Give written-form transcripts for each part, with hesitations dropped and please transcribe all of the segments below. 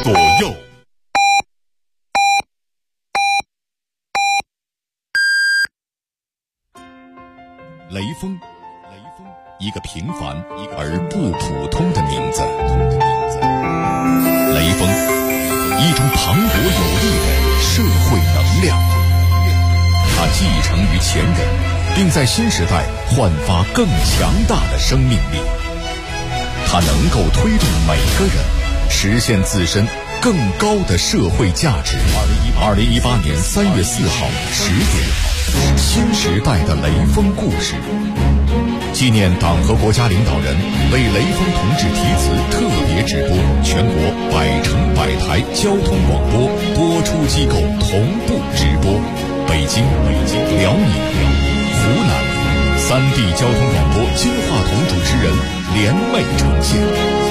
左右。雷锋，一个平凡而不普通的名字。雷锋，一种磅礴有力的社会能量。他继承于前人，并在新时代焕发更强大的生命力。他能够推动每个人实现自身更高的社会价值。2018年3月4号10点，新时代的雷锋故事，纪念党和国家领导人为雷锋同志题词特别直播，全国100城100台交通广播播出机构同步直播，北京、辽宁、湖南3地交通广播金话筒主持人联袂呈现，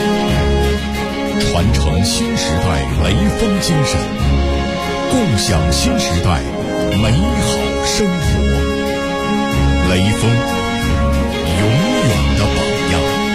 传承新时代雷锋精神，共享新时代美好生活。雷锋，永远的榜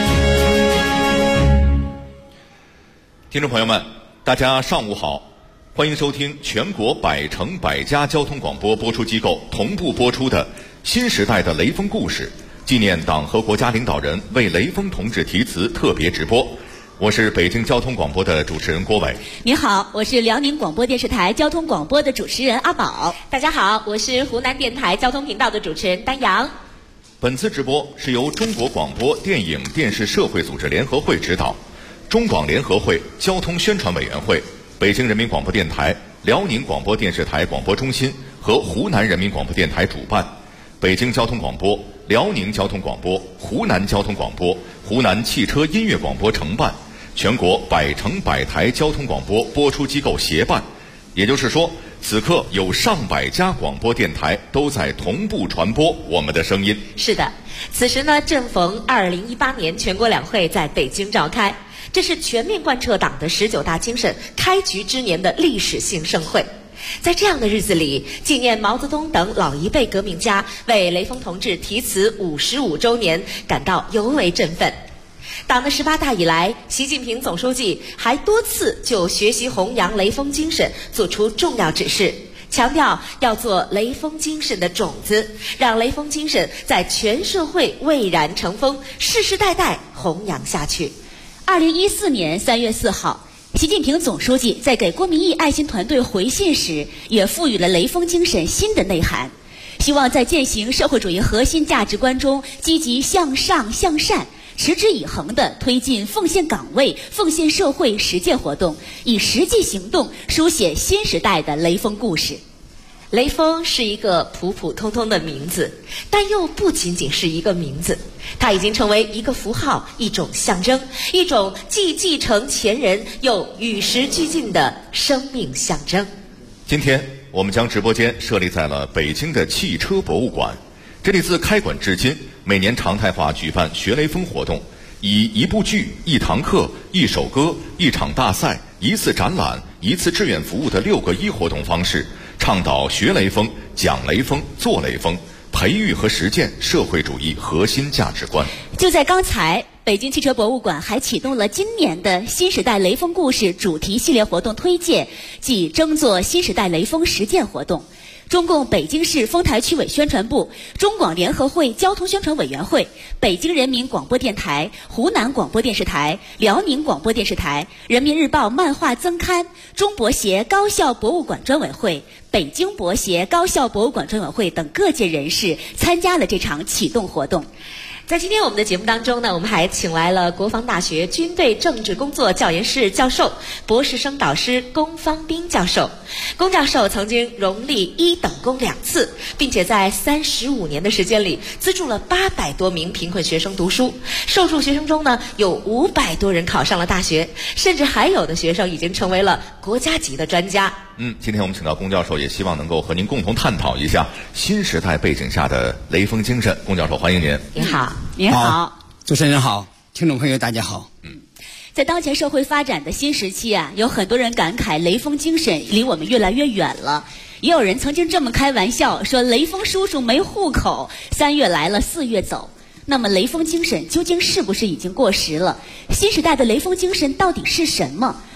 样。听众朋友们，大家上午好，欢迎收听全国100城100家交通广播播出机构同步播出的新时代的雷锋故事，纪念党和国家领导人为雷锋同志题词特别直播。我是北京交通广播的主持人郭伟。 您好，我是辽宁广播电视台交通广播的主持人阿宝。 大家好，我是湖南电台交通频道的主持人丹阳。 本次直播是由中国广播电影电视社会组织联合会指导，中广联合会交通宣传委员会、北京人民广播电台、辽宁广播电视台广播中心和湖南人民广播电台主办，北京交通广播、辽宁交通广播、湖南交通广播、湖南汽车音乐广播承办，全国100城100台交通广播播出机构协办。也就是说，此刻有上百家广播电台都在同步传播我们的声音。 是的，此时呢，正逢2018年全国两会在北京召开，这是全面贯彻党的19大精神开局之年的历史性盛会。在这样的日子里，纪念毛泽东等老一辈革命家为雷锋同志题词55周年，感到尤为振奋。党的18大以来，习近平总书记还多次就学习弘扬雷锋精神作出重要指示，强调要做雷锋精神的种子，让雷锋精神在全社会蔚然成风，世世代代弘扬下去。 2014年3月4号，习近平总书记在给郭明义爱心团队回信时，也赋予了雷锋精神新的内涵，希望在践行社会主义核心价值观中积极向上向善，持之以恒地推进奉献岗位、奉献社会实践活动，以实际行动书写新时代的雷锋故事。 雷锋是一个普普通通的名字，但又不仅仅是一个名字，它已经成为一个符号，一种象征，一种既继承前人又与时俱进的生命象征。 今天我们将直播间设立在了北京的汽车博物馆，这里自开馆至今，每年常态化举办学雷锋活动，以一部剧、一堂课、一首歌、一场大赛、一次展览、一次志愿服务的6个1活动方式，倡导学雷锋、讲雷锋、做雷锋，培育和实践社会主义核心价值观。 就在刚才，北京汽车博物馆还启动了今年的新时代雷锋故事主题系列活动推介暨争做新时代雷锋实践活动。中共北京市丰台区委宣传部、中广联合会交通宣传委员会、北京人民广播电台、湖南广播电视台、辽宁广播电视台、人民日报漫画增刊、中博协高校博物馆专委会、北京博协高校博物馆专委会等各界人士参加了这场启动活动。 在今天我们的节目当中呢，我们还请来了国防大学军队政治工作教研室教授、博士生导师龚方斌教授。龚教授曾经荣立1等功2次，并且在35年的时间里资助了800多名贫困学生读书，受助学生中呢有500多人考上了大学，甚至还有的学生已经成为了国家级的专家。 今天我们请到龚教授，也希望能够和您共同探讨一下新时代背景下的雷锋精神。龚教授，欢迎您。 您好。 您好， 主持人好，听众朋友大家好。 在当前社会发展的新时期啊，有很多人感慨雷锋精神离我们越来越远了。也有人曾经这么开玩笑说，雷锋叔叔没户口，3月来了4月走。那么雷锋精神究竟是不是已经过时了？新时代的雷锋精神到底是什么？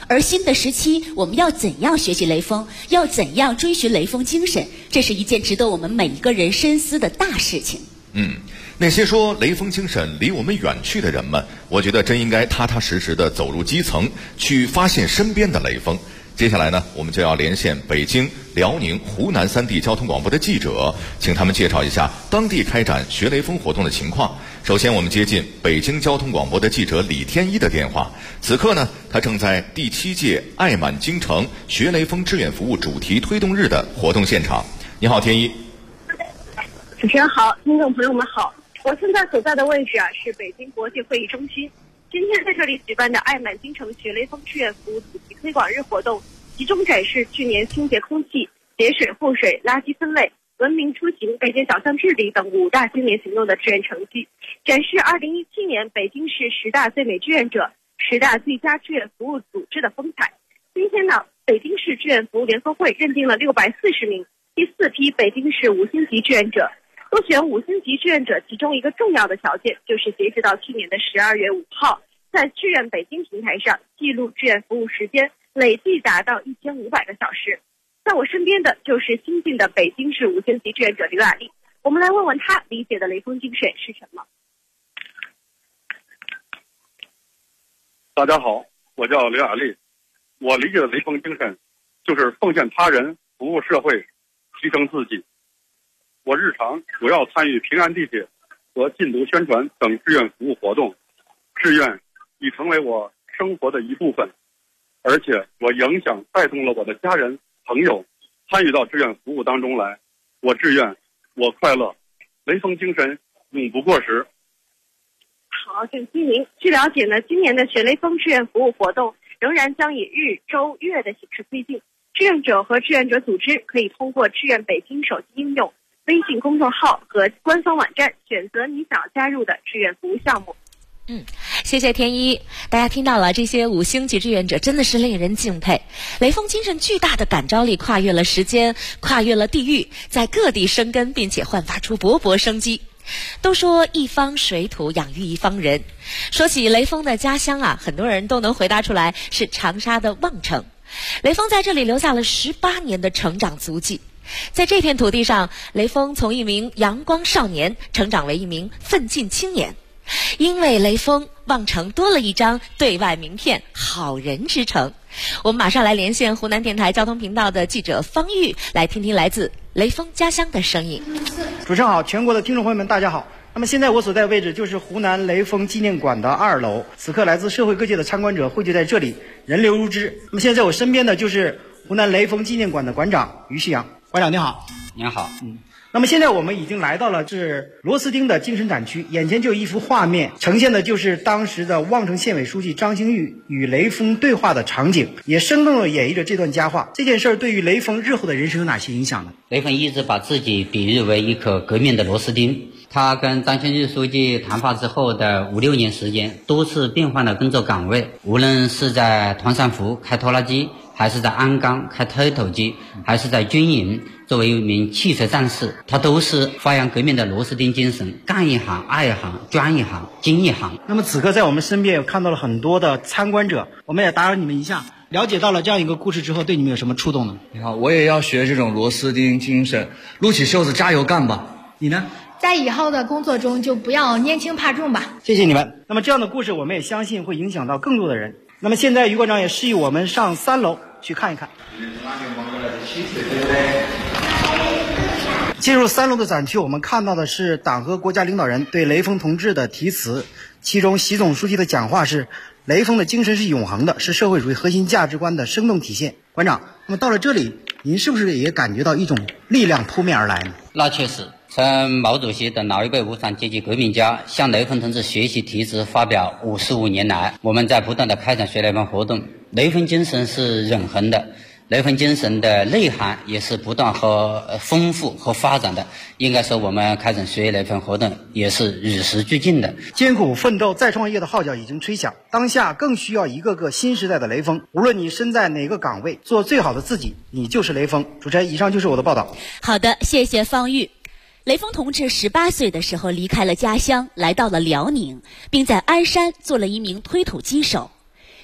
而新的时期，我们要怎样学习雷锋？要怎样追寻雷锋精神？这是一件值得我们每一个人深思的大事情。 那些说雷锋精神离我们远去的人们，我觉得真应该踏踏实实地走入基层，去发现身边的雷锋。接下来呢，我们就要连线北京、辽宁、湖南3地交通广播的记者，请他们介绍一下当地开展学雷锋活动的情况。首先，我们接近北京交通广播的记者李天一的电话。此刻呢，他正在第7届爱满京城学雷锋志愿服务主题推动日的活动现场。你好，天一。 主持人好，听众朋友们好，我现在所在的位置是北京国际会议中心。今天在这里举办的爱满京城学雷锋志愿服务主题推广日活动，集中展示去年清洁空气、节水护水、垃圾分类、文明出行、改建小巷治理等5大青年行动的志愿成绩，展示2017年北京市10大最美志愿者、10大最佳志愿服务组织的风采。今天呢，北京市志愿服务联合会认定了640名第4批北京市5星级志愿者。获选5星级志愿者其中一个重要的条件，就是截止到去年的12月5号，在志愿北京平台上记录志愿服务时间累计达到1500个小时。在我身边的就是新晋的北京市5星级志愿者刘雅丽，我们来问问她理解的雷锋精神是什么。 大家好，我叫刘雅丽，我理解的雷锋精神就是奉献他人、服务社会、提升自己。我日常主要参与平安地铁和禁毒宣传等志愿服务活动，志愿已成为我生活的一部分，而且我影响带动了我的家人朋友参与到志愿服务当中来。我志愿，我快乐，雷锋精神永不过时。 好，感谢您。据了解呢，今年的学雷锋志愿服务活动仍然将以日、周、月的形式推进。志愿者和志愿者组织可以通过志愿北京手机应用、微信公众号和官方网站选择你想加入的志愿服务项目。 谢谢天一。大家听到了，这些5星级志愿者真的是令人敬佩。雷锋精神巨大的感召力跨越了时间，跨越了地域，在各地生根，并且焕发出勃勃生机。都说一方水土养育一方人，说起雷锋的家乡很多人都能回答出来，是长沙的望城。雷锋在这里留下了18年的成长足迹。在这片土地上，雷锋从一名阳光少年成长为一名奋进青年。因为雷锋，望城多了一张对外名片——好人之城。我们马上来连线湖南电台交通频道的记者方玉，来听听来自雷锋家乡的声音。 主持人好，全国的听众朋友们大家好。那么现在我所在位置就是湖南雷锋纪念馆的2楼，此刻来自社会各界的参观者汇聚在这里，人流如织。那么现在我身边的就是湖南雷锋纪念馆的馆长于旭阳。馆长你好。 您好。 那么现在我们已经来到了是螺丝钉的精神展区，眼前就有一幅画面，呈现的就是当时的望城县委书记张兴玉与雷锋对话的场景，也生动地演绎着这段佳话。这件事对于雷锋日后的人生有哪些影响呢？ 雷锋一直把自己比喻为一颗革命的螺丝钉。他跟张兴玉书记谈话之后的5-6年时间，多次变换了工作岗位，无论是在团山湖开拖拉机，还是在鞍钢开推土机，还是在军营作为一名汽车战士，他都是发扬革命的螺丝钉精神，干一行爱一行，专一行精一行。 那么此刻在我们身边有看到了很多的参观者，我们也打扰你们一下，了解到了这样一个故事之后，对你们有什么触动呢？ 你好，我也要学这种螺丝钉精神，撸起袖子加油干吧。 你呢？ 在以后的工作中就不要拈轻怕重吧。 谢谢你们。那么这样的故事我们也相信会影响到更多的人。那么现在于馆长也示意我们上3楼去看一看。进入3楼的展区，我们看到的是党和国家领导人对雷锋同志的题词，其中习总书记的讲话是雷锋的精神是永恒的，是社会主义核心价值观的生动体现。馆长，那么到了这里，您是不是也感觉到一种力量扑面而来呢？ 那确实，从毛主席等老一辈无产阶级革命家向雷锋同志学习题词发表55年来，我们在不断的开展学雷锋活动。雷锋精神是永恒的，雷锋精神的内涵也是不断和丰富和发展的。应该说我们开展学雷锋活动也是与时俱进的。 艰苦奋斗再创业的号角已经吹响，当下更需要一个个新时代的雷锋。无论你身在哪个岗位，做最好的自己，你就是雷锋。主持人，以上就是我的报道。 好的，谢谢方玉。雷锋同志18岁的时候离开了家乡，来到了辽宁，并在鞍山做了一名推土机手。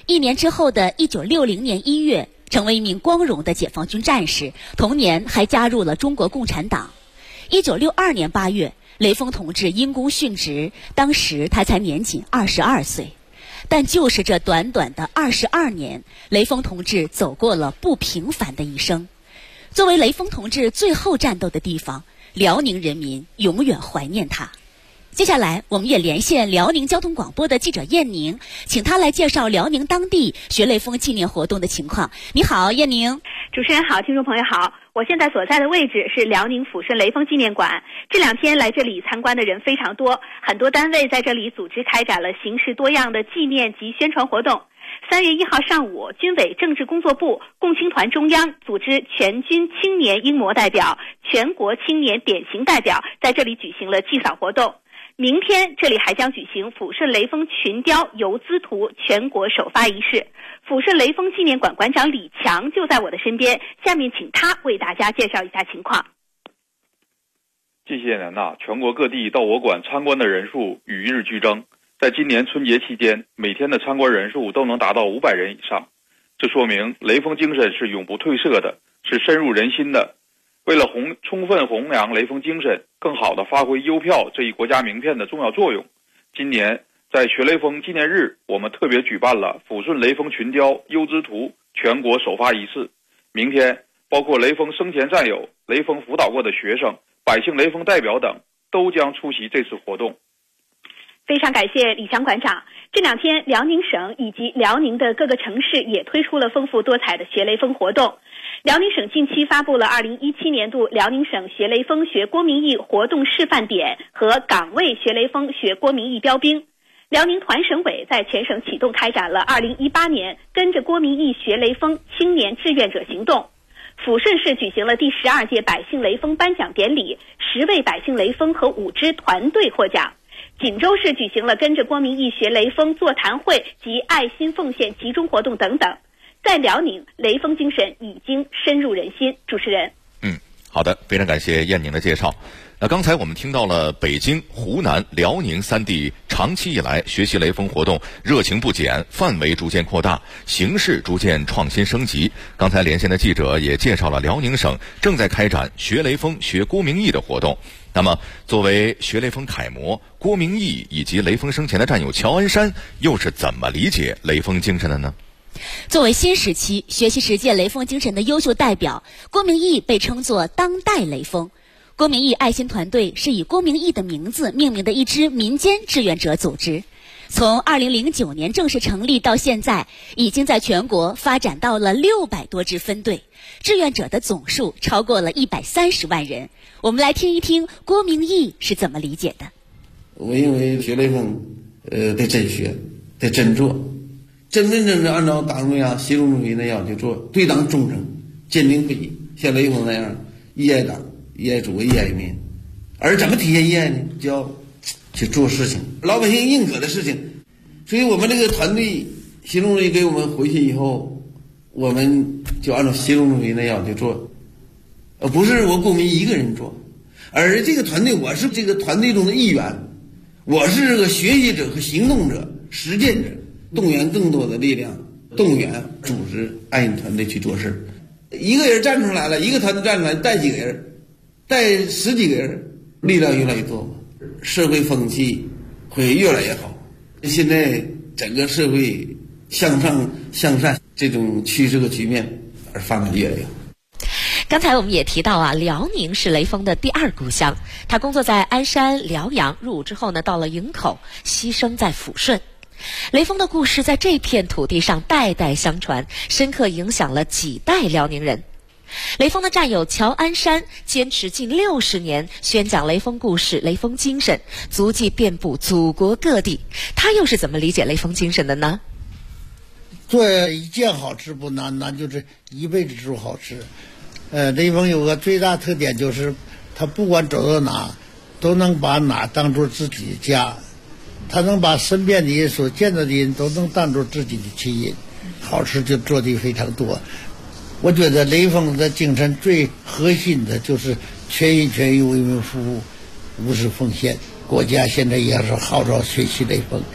1年之后的1960年1月，成为一名光荣的解放军战士，同年还加入了中国共产党。1962年8月，雷锋同志因公殉职，当时他才年仅22岁。但就是这短短的22年，雷锋同志走过了不平凡的一生。作为雷锋同志最后战斗的地方，辽宁人民永远怀念他。接下来，我们也连线辽宁交通广播的记者燕宁，请他来介绍辽宁当地学雷锋纪念活动的情况。你好，燕宁。 主持人好，听众朋友好，我现在所在的位置是辽宁抚顺雷锋纪念馆。这2天来这里参观的人非常多，很多单位在这里组织开展了形式多样的纪念及宣传活动。3月1号上午，军委政治工作部、共青团中央组织全军青年英模代表、全国青年典型代表在这里举行了祭扫活动。明天这里还将举行抚顺雷锋群雕游资图全国首发仪式。抚顺雷锋纪念馆馆长李强就在我的身边，下面请他为大家介绍一下情况。 近些年全国各地到我馆参观的人数与日俱增，在今年春节期间，每天的参观人数都能达到500人以上。这说明雷锋精神是永不褪色的，是深入人心的。为了充分弘扬雷锋精神，更好地发挥邮票这一国家名片的重要作用，今年在学雷锋纪念日，我们特别举办了抚顺雷锋群雕优之图全国首发仪式。明天，包括雷锋生前战友、雷锋辅导过的学生、百姓雷锋代表等，都将出席这次活动。 非常感谢李强馆长。这2天，辽宁省以及辽宁的各个城市也推出了丰富多彩的学雷锋活动。辽宁省近期发布了2017年度辽宁省学雷锋学郭明义活动示范点和岗位学雷锋学郭明义标兵。辽宁团省委在全省启动开展了2018年跟着郭明义学雷锋青年志愿者行动。抚顺市举行了第12届百姓雷锋颁奖典礼，10位百姓雷锋和5支团队获奖。锦州市举行了跟着郭明义学雷锋座谈会及爱心奉献集中活动等等。在辽宁，雷锋精神已经深入人心。主持人， 好的，非常感谢燕宁的介绍。那刚才我们听到了北京、湖南、辽宁3地长期以来学习雷锋活动热情不减，范围逐渐扩大，形式逐渐创新升级。刚才连线的记者也介绍了辽宁省正在开展学雷锋学郭明义的活动。那么作为学雷锋楷模，郭明义以及雷锋生前的战友乔恩山又是怎么理解雷锋精神的呢？ 作为新时期学习实践雷锋精神的优秀代表，郭明义被称作当代雷锋。郭明义爱心团队是以郭明义的名字命名的一支民间志愿者组织，从2009年正式成立到现在，已经在全国发展到了600多支分队，志愿者的总数超过了130万人。我们来听一听郭明义是怎么理解的。 我认为学雷锋得真学，得真做，真正按照党中央习总书记的要求做，对党忠诚，坚定不移，像雷锋那样一爱党、一爱祖国、一爱人民。而怎么体现一爱呢？就要去做事情，老百姓认可的事情。所以我们这个团队，习总书记给我们回去以后，我们就按照习总书记的要求做，不是我郭明义一个人做，而这个团队我是这个团队中的一员，我是这个学习者和行动者、实践者，动员更多的力量，动员组织爱心团队去做事。一个人站出来了，一个团队站出来，带几个人，带10几个人，力量越来越多，社会风气会越来越好。现在整个社会向上向善这种趋势和局面而发展越来越好。 刚才我们也提到啊，辽宁是雷锋的第2故乡，他工作在鞍山、辽阳，入伍之后呢，到了营口，牺牲在抚顺。雷锋的故事在这片土地上代代相传，深刻影响了几代辽宁人。雷锋的战友乔安山坚持近60年宣讲雷锋故事、雷锋精神，足迹遍布祖国各地。他又是怎么理解雷锋精神的呢？ 做一件好吃不难，难就是一辈子做好吃。雷锋有个最大特点，就是他不管走到哪，都能把哪当作自己的家，他能把身边的人、所见到的人都能当作自己的亲人，好事就做得非常多。我觉得雷锋的精神最核心的就是全心全意为民服务，无私奉献。国家现在也是号召学习雷锋，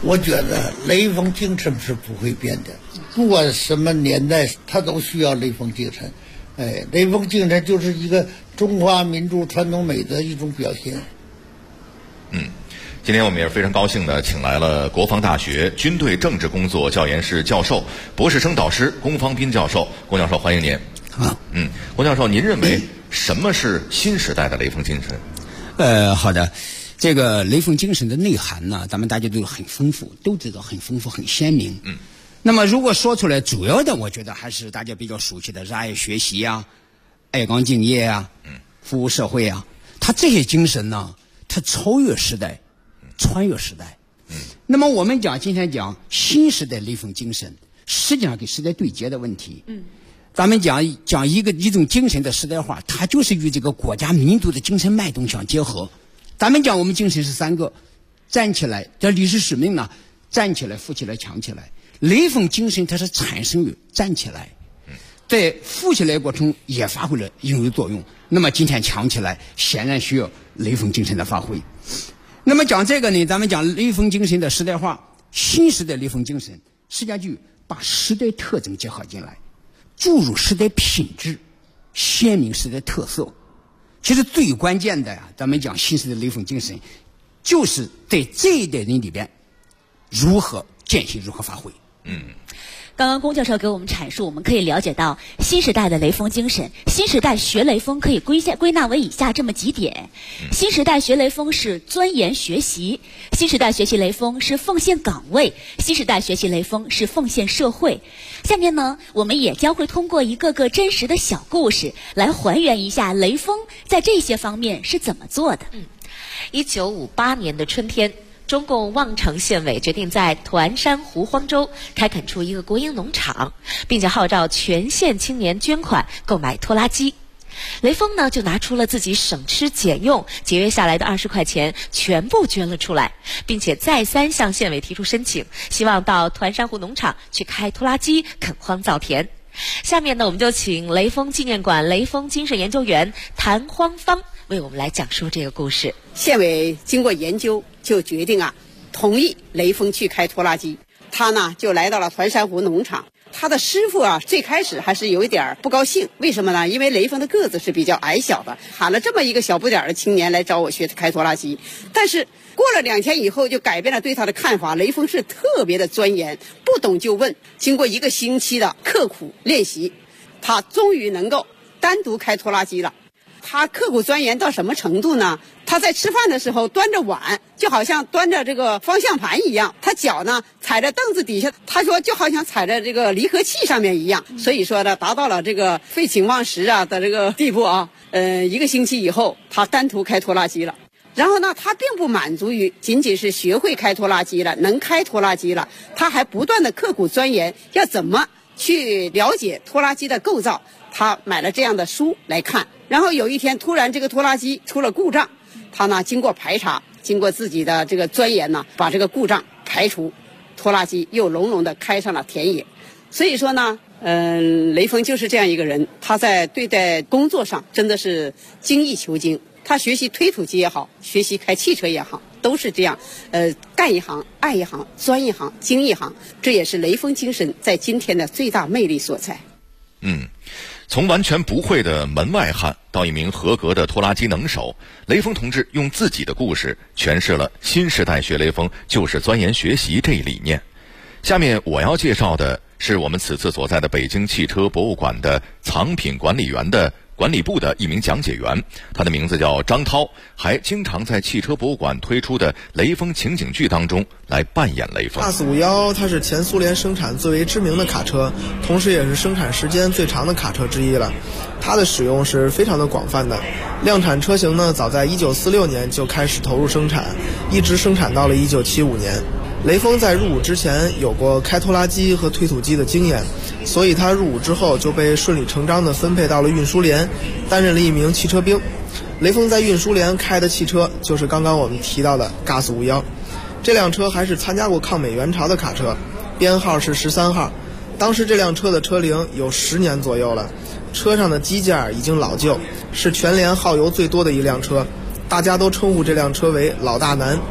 我觉得雷锋精神是不会变的，不管什么年代，他都需要雷锋精神。雷锋精神就是一个中华民族传统美德一种表现。 今天我们也是非常高兴的，请来了国防大学军队政治工作教研室教授、博士生导师龚方斌教授。龚教授，欢迎您。 好， 龚教授，您认为什么是新时代的雷锋精神？好的，这个雷锋精神的内涵呢，咱们大家都很丰富，都知道很丰富、很鲜明。那么如果说出来，主要的我觉得还是大家比较熟悉的热爱学习啊、爱岗敬业啊、服务社会啊。他这些精神呢，他超越时代。穿越时代，那么我们今天讲新时代雷锋精神，实际上跟时代对接的问题。咱们讲一种精神的时代化，它就是与这个国家民族的精神脉动相结合。咱们讲我们精神是3个：站起来，这历史使命呢，站起来、富起来、强起来。雷锋精神它是产生于站起来，在富起来过程也发挥了应有作用。那么今天强起来，显然需要雷锋精神的发挥。那么讲这个呢，咱们讲雷锋精神的时代化，新时代雷锋精神实际上就把时代特征结合进来，注入时代品质，鲜明时代特色。其实最关键的呀，咱们讲新时代雷锋精神，就是在这一代人里边如何践行，如何发挥。 刚刚龚教授给我们阐述，我们可以了解到新时代的雷锋精神。新时代学雷锋可以归纳为以下这么几点：新时代学雷锋是钻研学习，新时代学习雷锋是奉献岗位，新时代学习雷锋是奉献社会。下面呢，我们也将会通过一个个真实的小故事来还原一下雷锋在这些方面是怎么做的。 1958年的春天，中共望城县委决定在团山湖荒州开垦出一个国营农场，并且号召全县青年捐款购买拖拉机。雷锋呢就拿出了自己省吃俭用节约下来的20块钱，全部捐了出来，并且再三向县委提出申请，希望到团山湖农场去开拖拉机垦荒造田。下面呢，我们就请雷锋纪念馆雷锋精神研究员谭荒芳为我们来讲述这个故事。 县委经过研究，就决定同意雷锋去开拖拉机。他呢就来到了团山湖农场。他的师傅最开始还是有一点不高兴，为什么呢？因为雷锋的个子是比较矮小的，喊了这么一个小不点的青年来找我学开拖拉机。但是过了2天以后，就改变了对他的看法。雷锋是特别的钻研，不懂就问。经过1个星期的刻苦练习，他终于能够单独开拖拉机了。他刻苦钻研到什么程度呢？他在吃饭的时候端着碗，就好像端着这个方向盘一样，他脚呢踩在凳子底下，他说就好像踩在这个离合器上面一样。所以说呢，达到了这个废寝忘食的这个地步1个星期以后，他单独开拖拉机了。然后呢，他并不满足于仅仅是学会开拖拉机了，能开拖拉机了，他还不断的刻苦钻研，要怎么去了解拖拉机的构造。他买了这样的书来看。然后有一天突然这个拖拉机出了故障，他呢经过排查，经过自己的这个钻研呢，把这个故障排除，拖拉机又隆隆的开上了田野。所以说呢，雷锋就是这样一个人，他在对待工作上真的是精益求精。他学习推土机也好，学习开汽车也好，都是这样，干一行爱一行，钻一行精一行，这也是雷锋精神在今天的最大魅力所在。 从完全不会的门外汉到一名合格的拖拉机能手，雷锋同志用自己的故事诠释了新时代学雷锋就是钻研学习这一理念。下面我要介绍的是我们此次所在的北京汽车博物馆的藏品管理部的一名讲解员，他的名字叫张涛，还经常在汽车博物馆推出的雷锋情景剧当中来扮演雷锋。 GAZ51它是前苏联生产最为知名的卡车，同时也是生产时间最长的卡车之一了。它的使用是非常的广泛的，量产车型呢早在1946年就开始投入生产，一直生产到了1975年。雷锋在入伍之前有过开拖拉机和推土机的经验，所以他入伍之后就被顺理成章地分配到了运输连，担任了一名汽车兵。雷锋在运输连开的汽车就是刚刚我们提到的 GAZ51， 这辆车还是参加过抗美援朝的卡车，编号是13号。当时这辆车的车龄有10年左右了，车上的机件已经老旧，是全连耗油最多的一辆车，大家都称呼这辆车为老大难。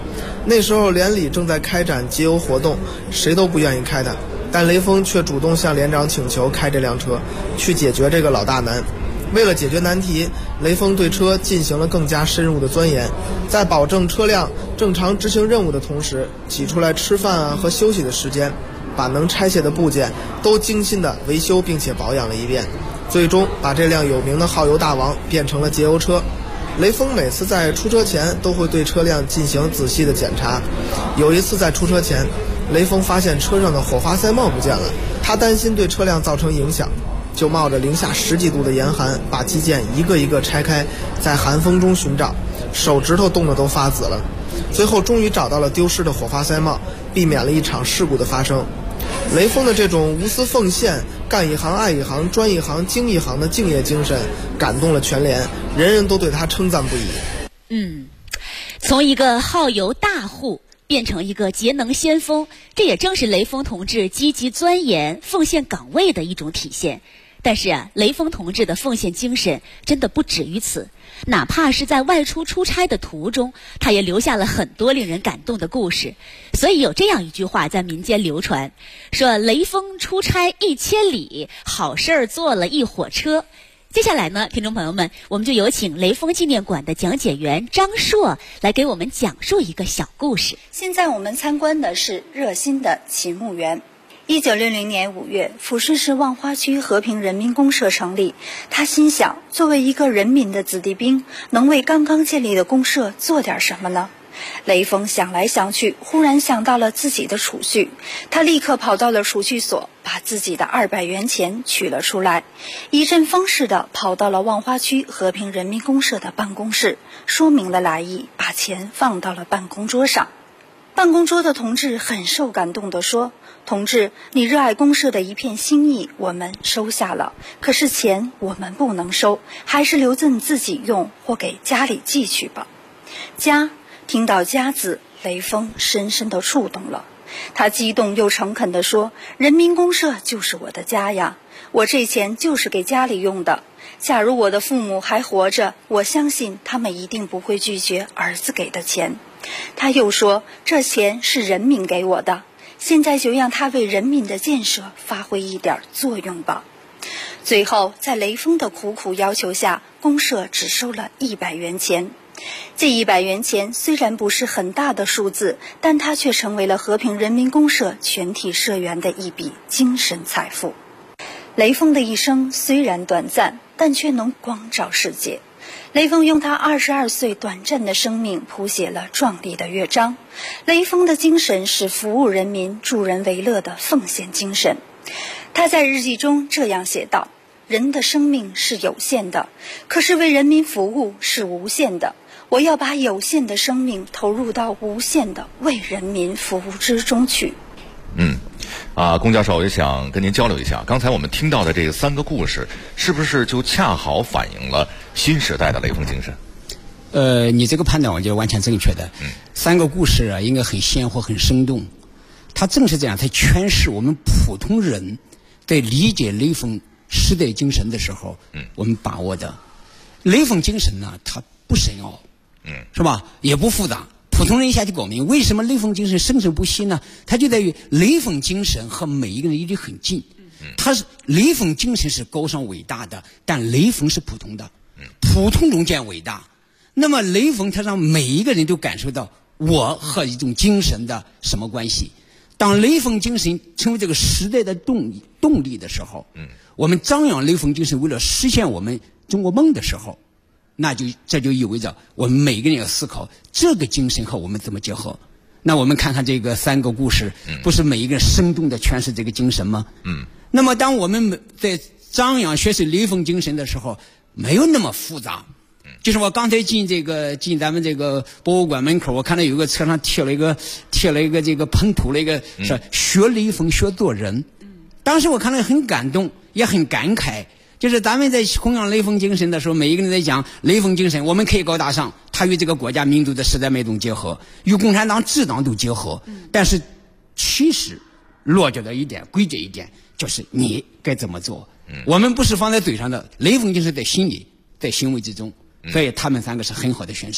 那时候连里正在开展节油活动，谁都不愿意开它，但雷锋却主动向连长请求开这辆车，去解决这个老大难。为了解决难题，雷锋对车进行了更加深入的钻研，在保证车辆正常执行任务的同时，挤出来吃饭和休息的时间，把能拆卸的部件都精心的维修并且保养了一遍，最终把这辆有名的耗油大王变成了节油车。雷锋每次在出车前都会对车辆进行仔细的检查。有一次在出车前，雷锋发现车上的火花塞帽不见了，他担心对车辆造成影响，就冒着零下10几度的严寒，把机件一个一个拆开，在寒风中寻找，手指头冻得都发紫了。最后终于找到了丢失的火花塞帽，避免了一场事故的发生。雷锋的这种无私奉献、干一行爱一行、专一行精一行的敬业精神，感动了全连，人人都对他称赞不已。 从一个耗油大户变成一个节能先锋，这也正是雷锋同志积极钻研、奉献岗位的一种体现。但是雷锋同志的奉献精神真的不止于此，哪怕是在外出出差的途中，他也留下了很多令人感动的故事。所以有这样一句话在民间流传，说雷锋出差1000里，好事儿做了1火车。接下来呢，听众朋友们，我们就有请雷锋纪念馆的讲解员张硕来给我们讲述一个小故事。 现在我们参观的是热心的秦墓园。1960年5月，抚顺市望花区和平人民公社成立。他心想，作为一个人民的子弟兵，能为刚刚建立的公社做点什么呢？雷锋想来想去，忽然想到了自己的储蓄，他立刻跑到了储蓄所，把自己的200元钱取了出来，一阵风似的跑到了望花区和平人民公社的办公室，说明了来意，把钱放到了办公桌上。办公桌的同志很受感动地说，同志，你热爱公社的一片心意我们收下了，可是钱我们不能收，还是留着你自己用或给家里寄去吧。家，听到家字，雷锋深深地触动了。他激动又诚恳地说，人民公社就是我的家呀，我这钱就是给家里用的。假如我的父母还活着，我相信他们一定不会拒绝儿子给的钱。他又说，这钱是人民给我的，现在就让他为人民的建设发挥一点作用吧。最后在雷锋的苦苦要求下，公社只收了100元钱。这100元钱虽然不是很大的数字，但它却成为了和平人民公社全体社员的一笔精神财富。雷锋的一生虽然短暂，但却能光照世界。雷锋用他22岁短暂的生命谱写了壮丽的乐章。雷锋的精神是服务人民、助人为乐的奉献精神。他在日记中这样写道，人的生命是有限的，可是为人民服务是无限的。我要把有限的生命投入到无限的为人民服务之中去。 龚教授也想跟您交流一下，刚才我们听到的这3个故事，是不是就恰好反映了新时代的雷锋精神？ 你这个判断我觉得完全正确的。3个故事啊，应该很鲜活、很生动。它正是这样，它诠释我们普通人在理解雷锋时代精神的时候，我们把握的雷锋精神呢，它不深奥，是吧？也不复杂。普通人一下就搞明，为什么雷锋精神生生不息呢？它就在于雷锋精神和每一个人离得很近。雷锋精神是高尚伟大的，但雷锋是普通的，普通中见伟大。那么雷锋他让每一个人都感受到我和一种精神的什么关系。当雷锋精神成为这个时代的动力的时候，我们张扬雷锋精神为了实现我们中国梦的时候，这就意味着我们每个人要思考这个精神和我们怎么结合。那我们看看这个3个故事，不是每一个人生动的诠释这个精神吗？那么当我们在张扬学习雷锋精神的时候，没有那么复杂。就是我刚才进咱们这个博物馆门口，我看到有个车上贴了一个这个喷涂了一个说学雷锋学做人。当时我看了很感动，也很感慨。就是咱们在弘扬雷锋精神的时候，每一个人在讲雷锋精神，我们可以高大上，它与这个国家民族的时代脉动结合，与共产党治党都结合。但是其实落脚的一点，归结一点，就是你该怎么做。我们不是放在嘴上的，雷锋精神在心里，在行为之中。所以他们3个是很好的诠释。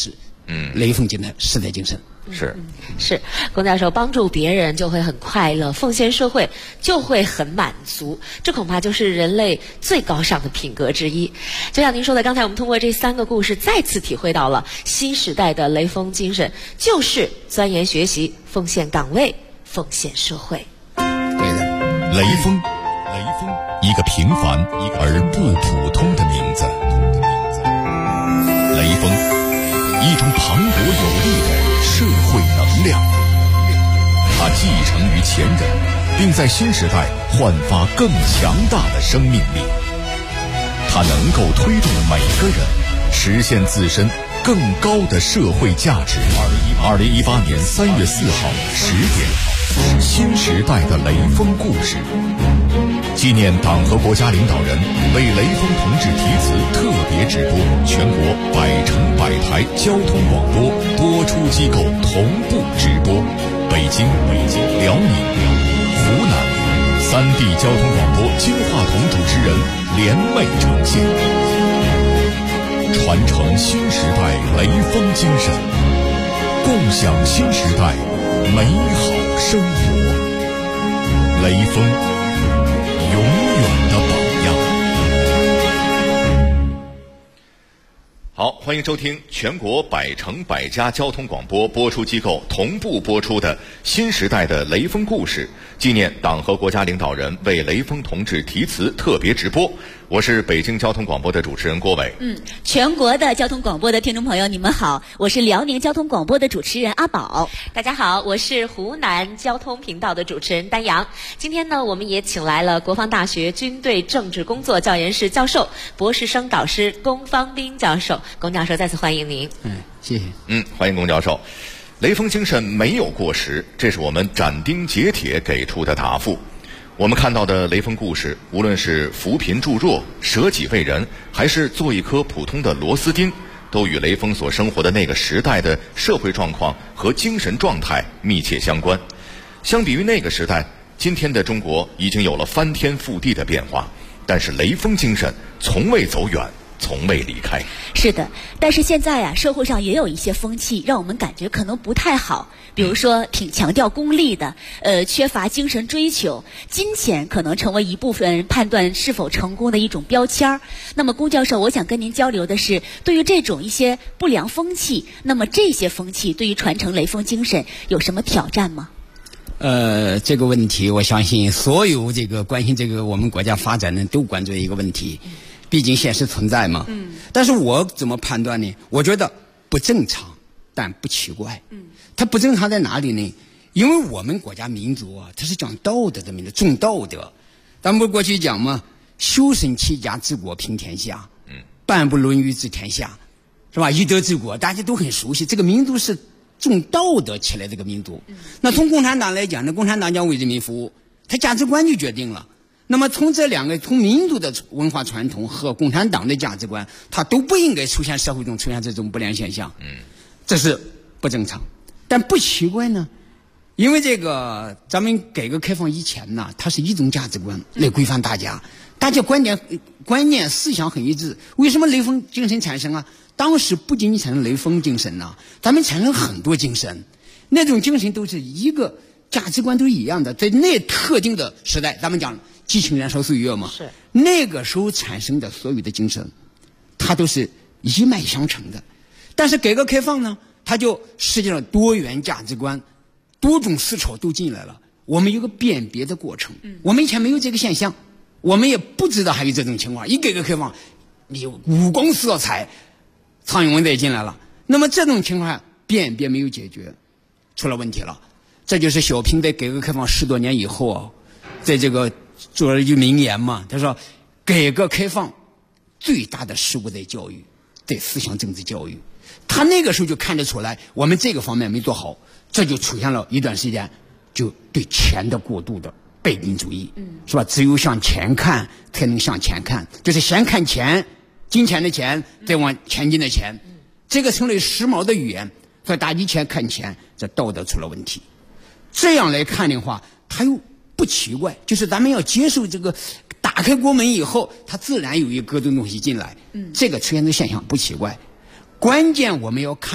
雷锋精神、时代精神。 是，龚教授帮助别人就会很快乐，奉献社会就会很满足，这恐怕就是人类最高尚的品格之一。就像您说的，刚才我们通过这3个故事再次体会到了新时代的雷锋精神，就是钻研学习、奉献岗位、奉献社会。 对的， 雷锋，一个平凡而不普通的名字。雷锋，一种磅礴有力的社会能量，它继承于前人，并在新时代焕发更强大的生命力。它能够推动每个人实现自身更高的社会价值。2018年3月4号10点，新时代的雷锋故事，纪念党和国家领导人为雷锋同志题词特别直播，全国100城100台交通广播播出机构同步直播，北京、辽宁、湖南3地交通广播金话筒主持人联袂呈现，传承新时代雷锋精神，共享新时代美好生活。雷锋永远的榜样。好，欢迎收听全国100城100家交通广播播出机构同步播出的新时代的雷锋故事，纪念党和国家领导人为雷锋同志题词特别直播。我是北京交通广播的主持人郭伟。 全国的交通广播的听众朋友，你们好，我是辽宁交通广播的主持人阿宝。 大家好，我是湖南交通频道的主持人丹阳。今天呢，我们也请来了国防大学军队政治工作教研室教授、博士生导师龚方斌教授。龚教授，再次欢迎您。 谢谢。 欢迎龚教授。雷锋精神没有过时，这是我们斩钉截铁给出的答复。我们看到的雷锋故事，无论是扶贫助弱、舍己为人，还是做一颗普通的螺丝钉，都与雷锋所生活的那个时代的社会状况和精神状态密切相关。相比于那个时代，今天的中国已经有了翻天覆地的变化，但是雷锋精神从未走远，从未离开。 是的，但是现在社会上也有一些风气让我们感觉可能不太好，比如说挺强调功利的，缺乏精神追求，金钱可能成为一部分人判断是否成功的一种标签儿。那么龚教授，我想跟您交流的是，对于这种一些不良风气，那么这些风气对于传承雷锋精神有什么挑战吗？ 这个问题我相信所有这个关心这个我们国家发展的都关注一个问题，毕竟现实存在嘛。但是我怎么判断呢？我觉得不正常，但不奇怪。它不正常在哪里呢？因为我们国家民族它是讲道德的民族，重道德。咱们不过去讲嘛，修身齐家治国平天下，半部《论语》治天下，是吧？以德治国，大家都很熟悉。这个民族是重道德起来这个民族。那从共产党来讲呢，共产党讲为人民服务，它价值观就决定了。那么从这两个，从民族的文化传统和共产党的价值观，它都不应该出现社会中出现这种不良现象。这是不正常，但不奇怪呢。因为这个咱们改革开放以前呢，它是一种价值观来规范大家，大家观念思想很一致。为什么雷锋精神产生啊？当时不仅仅产生雷锋精神呢，咱们产生很多精神，那种精神都是一个价值观都一样的。在那特定的时代，咱们讲激情燃烧岁月嘛，是那个时候产生的所有的精神，它都是一脉相承的。但是改革开放呢，它就实际上多元价值观、多种思潮都进来了，我们有个辨别的过程。我们以前没有这个现象，我们也不知道还有这种情况。一改革开放，你五光色彩，苍蝇蚊子也进来了。那么这种情况下，辨别没有解决，出了问题了。这就是小平在改革开放10多年以后在这个做了一句名言嘛，他说改革开放最大的失误在教育，在思想政治教育。他那个时候就看得出来我们这个方面没做好，这就出现了一段时间就对钱的过度的背景主义，是吧？只有向前看才能向前看，就是先看钱，金钱的钱，再往前进的钱，这个成了时髦的语言。说大家前看钱，这道德出了问题。这样来看的话，它又不奇怪，就是咱们要接受这个打开国门以后，它自然有一各种东西进来，这个出现的现象不奇怪。关键我们要看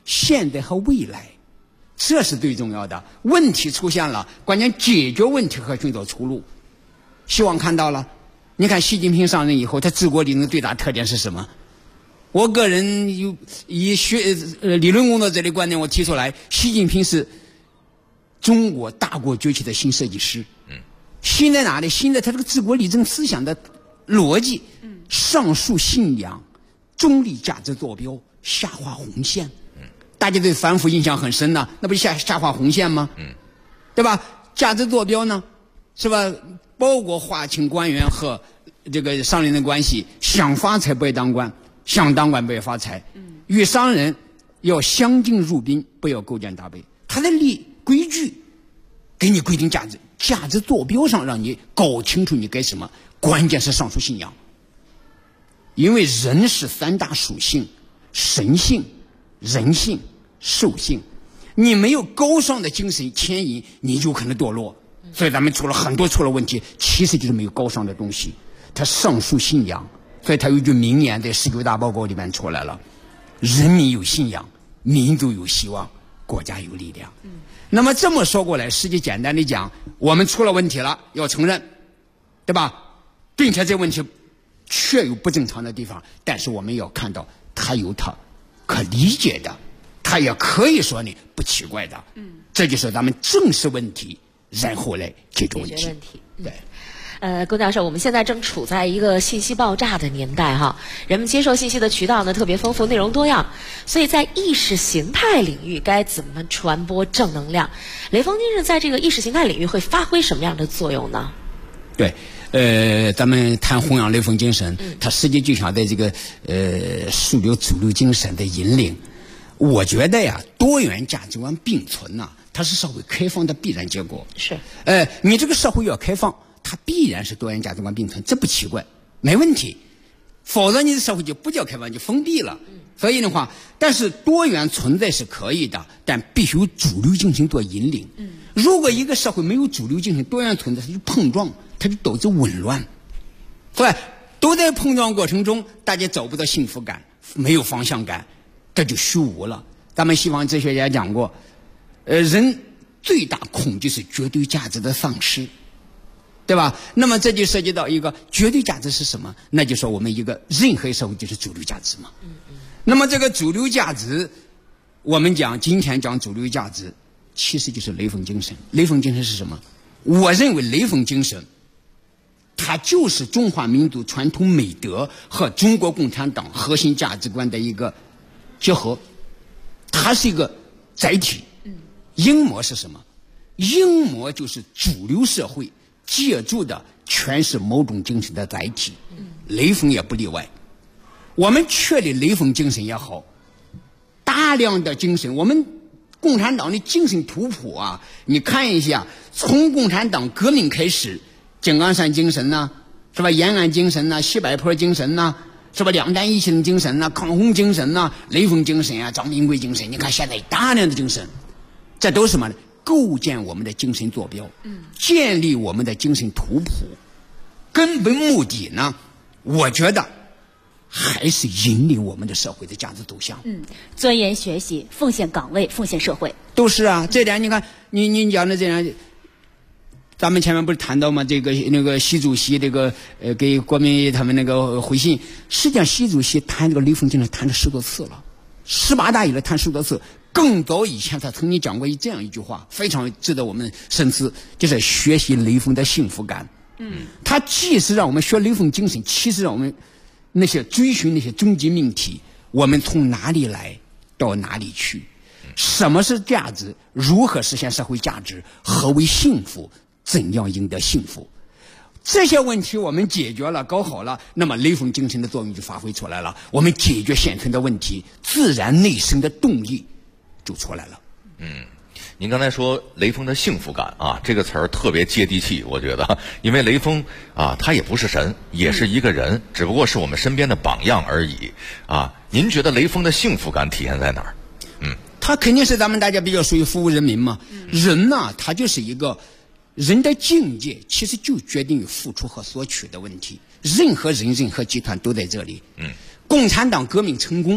现在和未来，这是最重要的。问题出现了，关键解决问题和寻找出路。希望看到了。你看习近平上任以后，他治国理政最大特点是什么？我个人以理论工作者的观点，我提出来，习近平是中国大国崛起的新设计师。新在哪里？新在他这个治国理政思想的逻辑，上述信仰、中立价值坐标、下划红线。大家对反腐印象很深呐，那不是下划红线吗？对吧？价值坐标呢，是吧？包括划清官员和这个商人的关系，想发财不要当官，想当官不要发财。与商人要相敬如宾，不要勾践搭背。他的规矩给你规定价值坐标上让你搞清楚你该什么。关键是上述信仰，因为人是三大属性：神性、人性、兽性。你没有高尚的精神牵引，你就可能堕落。所以咱们出了问题，其实就是没有高尚的东西。他上述信仰，所以他有一句名言在19大报告里面出来了：人民有信仰，民族有希望，国家有力量。那么这么说过来，实际简单的讲，我们出了问题了，要承认，对吧？并且这问题确有不正常的地方，但是我们要看到它有它可理解的，它也可以说呢不奇怪的。这就是咱们正视问题，然后来解决问题。对。 龚教授，我们现在正处在一个信息爆炸的年代哈，人们接受信息的渠道呢特别丰富，内容多样，所以在意识形态领域该怎么传播正能量？雷锋精神在这个意识形态领域会发挥什么样的作用呢？ 对，咱们谈弘扬雷锋精神，它实际就想在这个树立主流精神的引领。我觉得呀，多元价值观并存呐，它是社会开放的必然结果。 是， 你这个社会要开放，它必然是多元价值观并存，这不奇怪，没问题。否则你的社会就不叫开放，就封闭了。所以的话，但是多元存在是可以的，但必须有主流精神做引领。如果一个社会没有主流精神，多元存在，它就碰撞，它就导致紊乱。所以都在碰撞过程中，大家找不到幸福感，没有方向感，这就虚无了。咱们西方哲学家讲过，人最大恐惧是绝对价值的丧失。对吧？那么这就涉及到一个绝对价值是什么？那就说我们一个任何社会就是主流价值嘛。那么这个主流价值，我们今天讲主流价值，其实就是雷锋精神。雷锋精神是什么？我认为雷锋精神，它就是中华民族传统美德和中国共产党核心价值观的一个结合，它是一个载体。英模是什么？英模就是主流社会借助的全是某种精神的载体，雷锋也不例外。我们确立雷锋精神也好，大量的精神，我们共产党的精神图谱啊，你看一下，从共产党革命开始，井冈山精神呐，是吧？延安精神呐，西柏坡精神呐，是吧？两弹一星精神呐，抗洪精神呐，雷锋精神啊，张明贵精神，你看现在大量的精神，这都是什么呢？构建我们的精神坐标，建立我们的精神图谱，根本目的呢，我觉得还是引领我们的社会的价值走向。 钻研学习，奉献岗位，奉献社会， 都是啊。这点你看，你讲的这样，咱们前面不是谈到吗？这个那个习主席这个给国民他们那个回信，实际上习主席谈这个雷锋精神谈了10多次了，18大以来谈10多次。更早以前他曾经讲过这样一句话，非常值得我们深思，就是学习雷锋的幸福感。他既是让我们学雷锋精神，其实让我们那些追寻那些终极命题，我们从哪里来到哪里去，什么是价值，如何实现社会价值，何为幸福，怎样赢得幸福，这些问题我们解决了，搞好了，那么雷锋精神的作用就发挥出来了。我们解决现存的问题，自然内生的动力就出来了。 您刚才说雷锋的幸福感啊，这个词儿特别接地气，我觉得，因为雷锋啊，他也不是神，也是一个人，只不过是我们身边的榜样而已啊。您觉得雷锋的幸福感体现在哪儿？ 他肯定是咱们大家比较属于服务人民嘛。人呢，他就是一个人的境界，其实就决定于付出和索取的问题。任何人、任何集团都在这里。共产党革命成功，它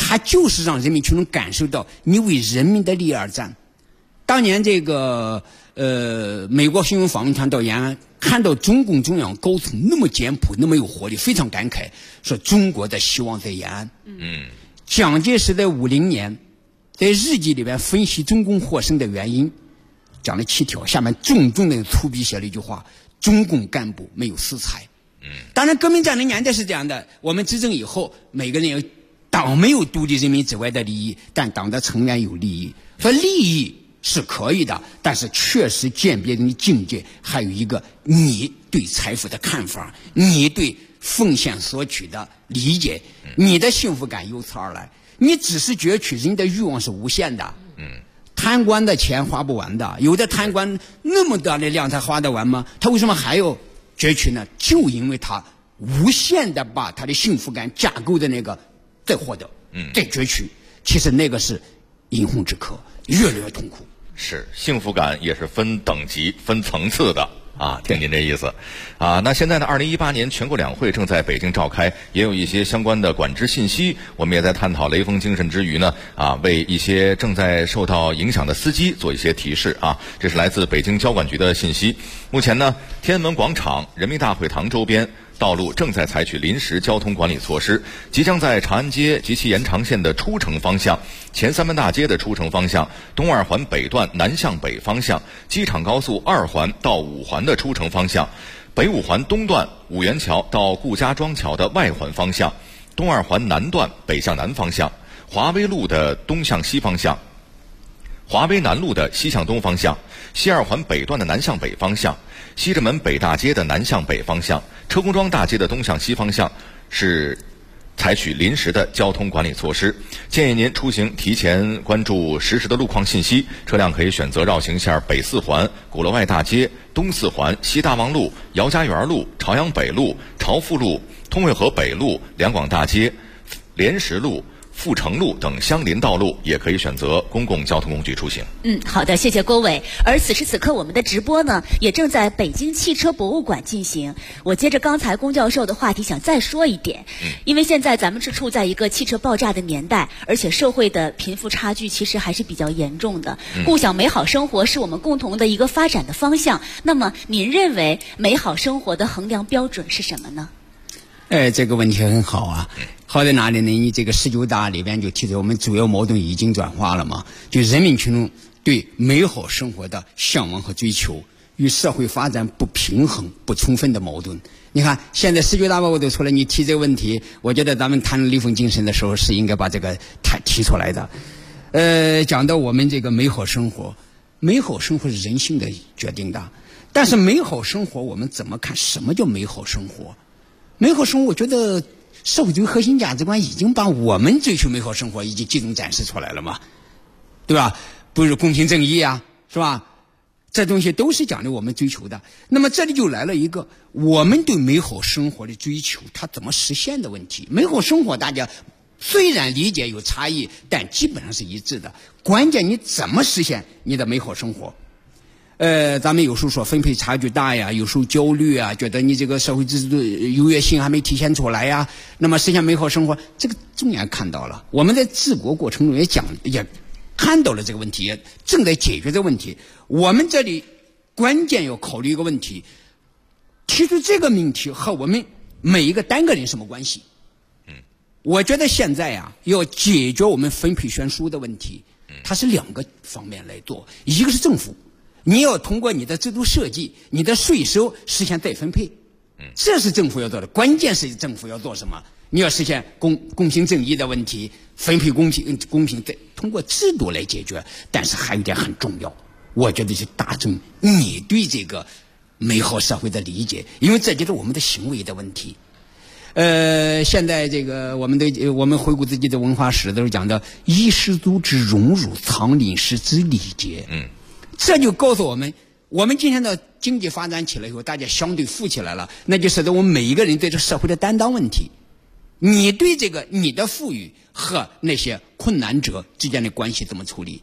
它就是让人民群众感受到你为人民的利益而战。当年这个美国新闻访问团到延安，看到中共中央高层那么简朴，那么有活力，非常感慨，说中国的希望在延安。蒋介石在50年在日记里边分析中共获胜的原因，讲了7条，下面重重的粗笔写了一句话：中共干部没有私财。当然革命战争年代是这样的，我们执政以后，每个人有党没有独立人民之外的利益，但党的成员有利益，说利益是可以的，但是确实鉴别人的境界，还有一个你对财富的看法，你对奉献索取的理解，你的幸福感由此而来。你只是攫取，人的欲望是无限的。贪官的钱花不完的，有的贪官那么大的量他花得完吗？他为什么还要攫取呢？就因为他无限的把他的幸福感架构的那个再获得，再攫取，其实那个是饮鸩止渴，越来越痛苦。 是，幸福感也是分等级、分层次的啊，听您这意思啊。那现在呢，2018年全国两会正在北京召开，也有一些相关的管制信息。我们也在探讨雷锋精神之余呢，为一些正在受到影响的司机做一些提示啊。这是来自北京交管局的信息。目前呢，天安门广场、人民大会堂周边道路正在采取临时交通管理措施，即将在长安街及其延长线的出城方向、前三门大街的出城方向、东二环北段南向北方向、机场高速2环到5环的出城方向、北5环东段五元桥到顾家庄桥的外环方向、东二环南段北向南方向、华威路的东向西方向、华威南路的西向东方向、西2环北段的南向北方向、西直门北大街的南向北方向、车公庄大街的东向西方向是采取临时的交通管理措施。建议您出行提前关注实时的路况信息，车辆可以选择绕行线北4环、鼓楼外大街、东4环、西大望路、姚家园路、朝阳北路、朝富路、通惠河北路、两广大街、莲石路、阜成路等相邻道路，也可以选择公共交通工具出行。 好的，谢谢郭伟。而此时此刻，我们的直播呢，也正在北京汽车博物馆进行。我接着刚才龚教授的话题，想再说一点，因为现在咱们是处在一个汽车爆炸的年代，而且社会的贫富差距其实还是比较严重的。共享美好生活是我们共同的一个发展的方向。那么，您认为美好生活的衡量标准是什么呢？ 这个问题很好啊。好在哪里呢？你这个19大里边就提出，我们主要矛盾已经转化了嘛，就人民群众对美好生活的向往和追求与社会发展不平衡、不充分的矛盾。你看，现在19大报告都出来，你提这个问题，我觉得咱们谈雷锋精神的时候是应该把这个提出来的。讲到我们这个美好生活，美好生活是人性的决定的，但是美好生活我们怎么看？什么叫美好生活？美好生活，我觉得社会主义核心价值观已经把我们追求美好生活已经集中展示出来了嘛，对吧？不是公平正义啊，是吧？这东西都是讲的我们追求的。那么这里就来了一个我们对美好生活的追求，它怎么实现的问题。美好生活大家虽然理解有差异，但基本上是一致的。关键你怎么实现你的美好生活？咱们有时候说分配差距大呀，有时候焦虑啊，觉得你这个社会制度优越性还没体现出来呀。那么实现美好生活，这个中央看到了，我们在治国过程中也看到了这个问题，也正在解决这个问题。我们这里关键要考虑一个问题，提出这个命题和我们每一个单个人什么关系？我觉得现在呀，要解决我们分配悬殊的问题，它是2个方面来做，一个是政府。你要通过你的制度设计、你的税收实现再分配，这是政府要做的。关键是政府要做什么？你要实现公平正义的问题，分配公平，再通过制度来解决。但是还有一点很重要，我觉得是大众你对这个美好社会的理解，因为这就是我们的行为的问题。现在这个我们回顾自己的文化史都是讲的衣食足之荣辱，藏饮食之礼节。这就告诉我们，我们今天的经济发展起来以后，大家相对富起来了，那就使得我们每一个人对这社会的担当问题，你对这个你的富裕和那些困难者之间的关系怎么处理？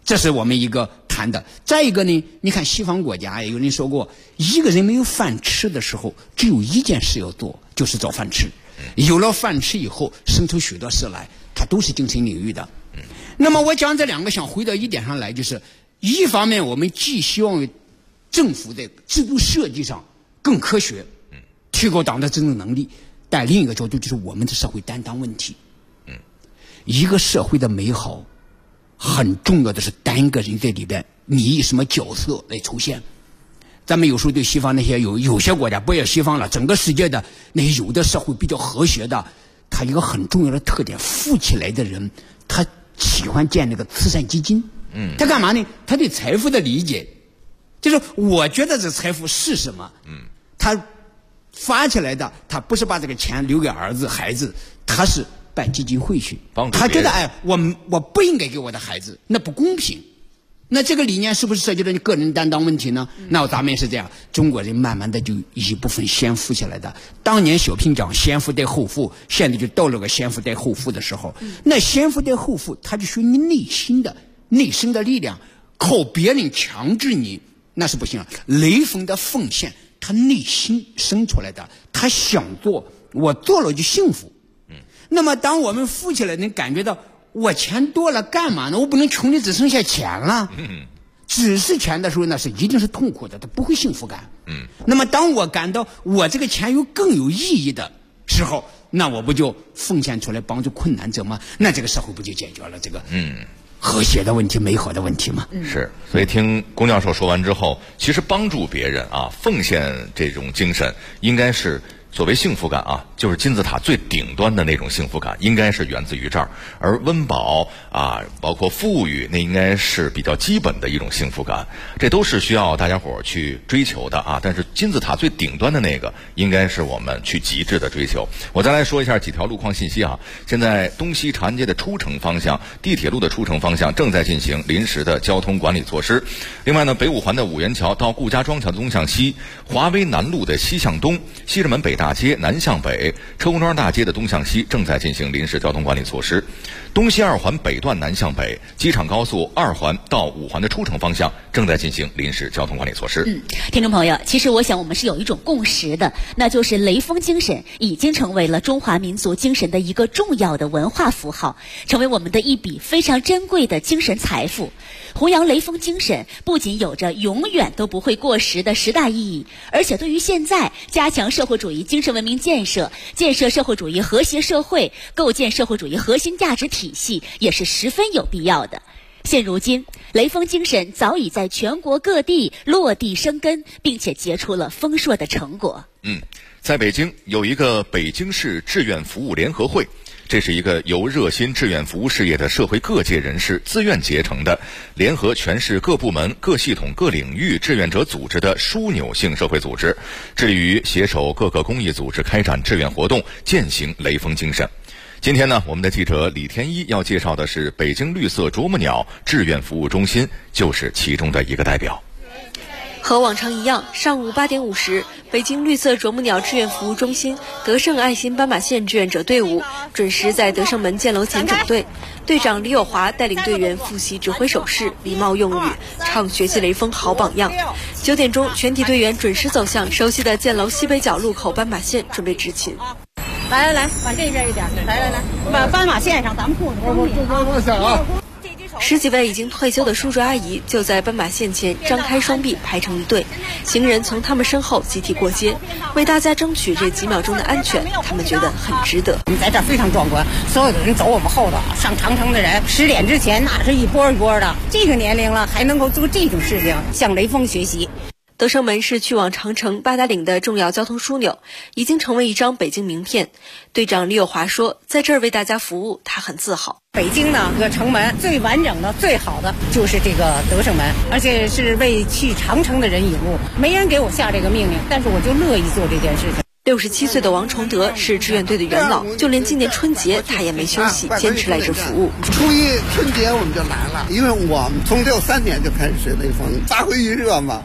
这是我们一个谈的。再一个呢，你看西方国家有人说过，一个人没有饭吃的时候，只有一件事要做，就是找饭吃。有了饭吃以后，生出许多事来，它都是精神领域的。那么我讲这两个，想回到一点上来，就是一方面我们既希望政府在制度设计上更科学，提高党的执政能力，但另一个角度就是我们的社会担当问题。一个社会的美好很重要的是单个人在里边你以什么角色来出现。咱们有时候对西方那些有些国家，不要西方了，整个世界的那些有的社会比较和谐的，它一个很重要的特点，富起来的人他喜欢建那个慈善基金。他干嘛呢？他对财富的理解就是我觉得这财富是什么，他发起来的，他不是把这个钱留给儿子孩子，他是办基金会去，他觉得我不应该给我的孩子，那不公平。那这个理念是不是涉及到你个人担当问题呢？那咱们也是这样，中国人慢慢的就一部分先富起来的。当年小平讲先富带后富，现在就到了个先富带后富的时候。那先富带后富，它就属于你内生的力量，靠别人强制你那是不行。雷锋的奉献，他内心生出来的，他想做，我做了就幸福。那么当我们富起来，能感觉到我钱多了干嘛呢？我不能穷的只剩下钱了。只是钱的时候，那是一定是痛苦的，它不会幸福感。那么当我感到我这个钱更有意义的时候，那我不就奉献出来帮助困难者吗？那这个社会不就解决了这个和谐的问题、美好的问题吗？ 是。所以听龚教授说完之后，其实帮助别人啊，奉献这种精神，应该是所谓幸福感啊，就是金字塔最顶端的那种幸福感，应该是源自于这儿。而温饱啊，包括富裕，那应该是比较基本的一种幸福感，这都是需要大家伙儿去追求的啊。但是金字塔最顶端的那个，应该是我们去极致的追求。我再来说一下几条路况信息啊。现在东西长安街的出城方向，地铁路的出城方向正在进行临时的交通管理措施。另外呢，北五环的五元桥到顾家庄桥的东向西，华威南路的西向东，西直门北大街南向北，车公庄大街的东向西正在进行临时交通管理措施。东西二环北段南向北，机场高速二环到五环的出城方向正在进行临时交通管理措施。 听众朋友，其实我想我们是有一种共识的，那就是雷锋精神已经成为了中华民族精神的一个重要的文化符号，成为我们的一笔非常珍贵的精神财富。弘扬雷锋精神不仅有着永远都不会过时的时代意义，而且对于现在加强社会主义精神文明建设、建设社会主义和谐社会、构建社会主义核心价值体系也是十分有必要的。现如今，雷锋精神早已在全国各地落地生根，并且结出了丰硕的成果。 在北京有一个北京市志愿服务联合会，这是一个由热心志愿服务事业的社会各界人士自愿结成的，联合全市各部门、各系统、各领域志愿者组织的枢纽性社会组织，致力于携手各个公益组织开展志愿活动，践行雷锋精神。今天呢，我们的记者李天一要介绍的是北京绿色啄木鸟志愿服务中心，就是其中的一个代表。 和往常一样，上午8点50，北京绿色啄木鸟志愿服务中心德胜爱心斑马线志愿者队伍准时在德胜门建楼前整队。队长李友华带领队员复习指挥手势、礼貌用语，唱学习雷锋好榜样。9点钟，全体队员准时走向熟悉的建楼西北角路口斑马线，准备执勤。 来，往这边一点，来，把斑马线上，咱们过去。我想啊。 10几位已经退休的叔叔阿姨就在斑马线前张开双臂排成一队，行人从他们身后集体过街，为大家争取这几秒钟的安全，他们觉得很值得。 我们在这儿非常壮观，所有的人走我们后头，上长城的人10点之前那是一波一波的，这个年龄了还能够做这种事情，向雷锋学习。 德胜门是去往长城、八达岭的重要交通枢纽，已经成为一张北京名片。队长李友华说，在这儿为大家服务，他很自豪。 北京呢，这个城门最完整的、最好的就是这个德胜门，而且是为去长城的人引路。没人给我下这个命令，但是我就乐意做这件事情。 67岁的王崇德是志愿队的元老，就连今年春节他也没休息，坚持来这服务。 初一春节我们就来了，因为我们从63年就开始学雷锋，发挥余热嘛。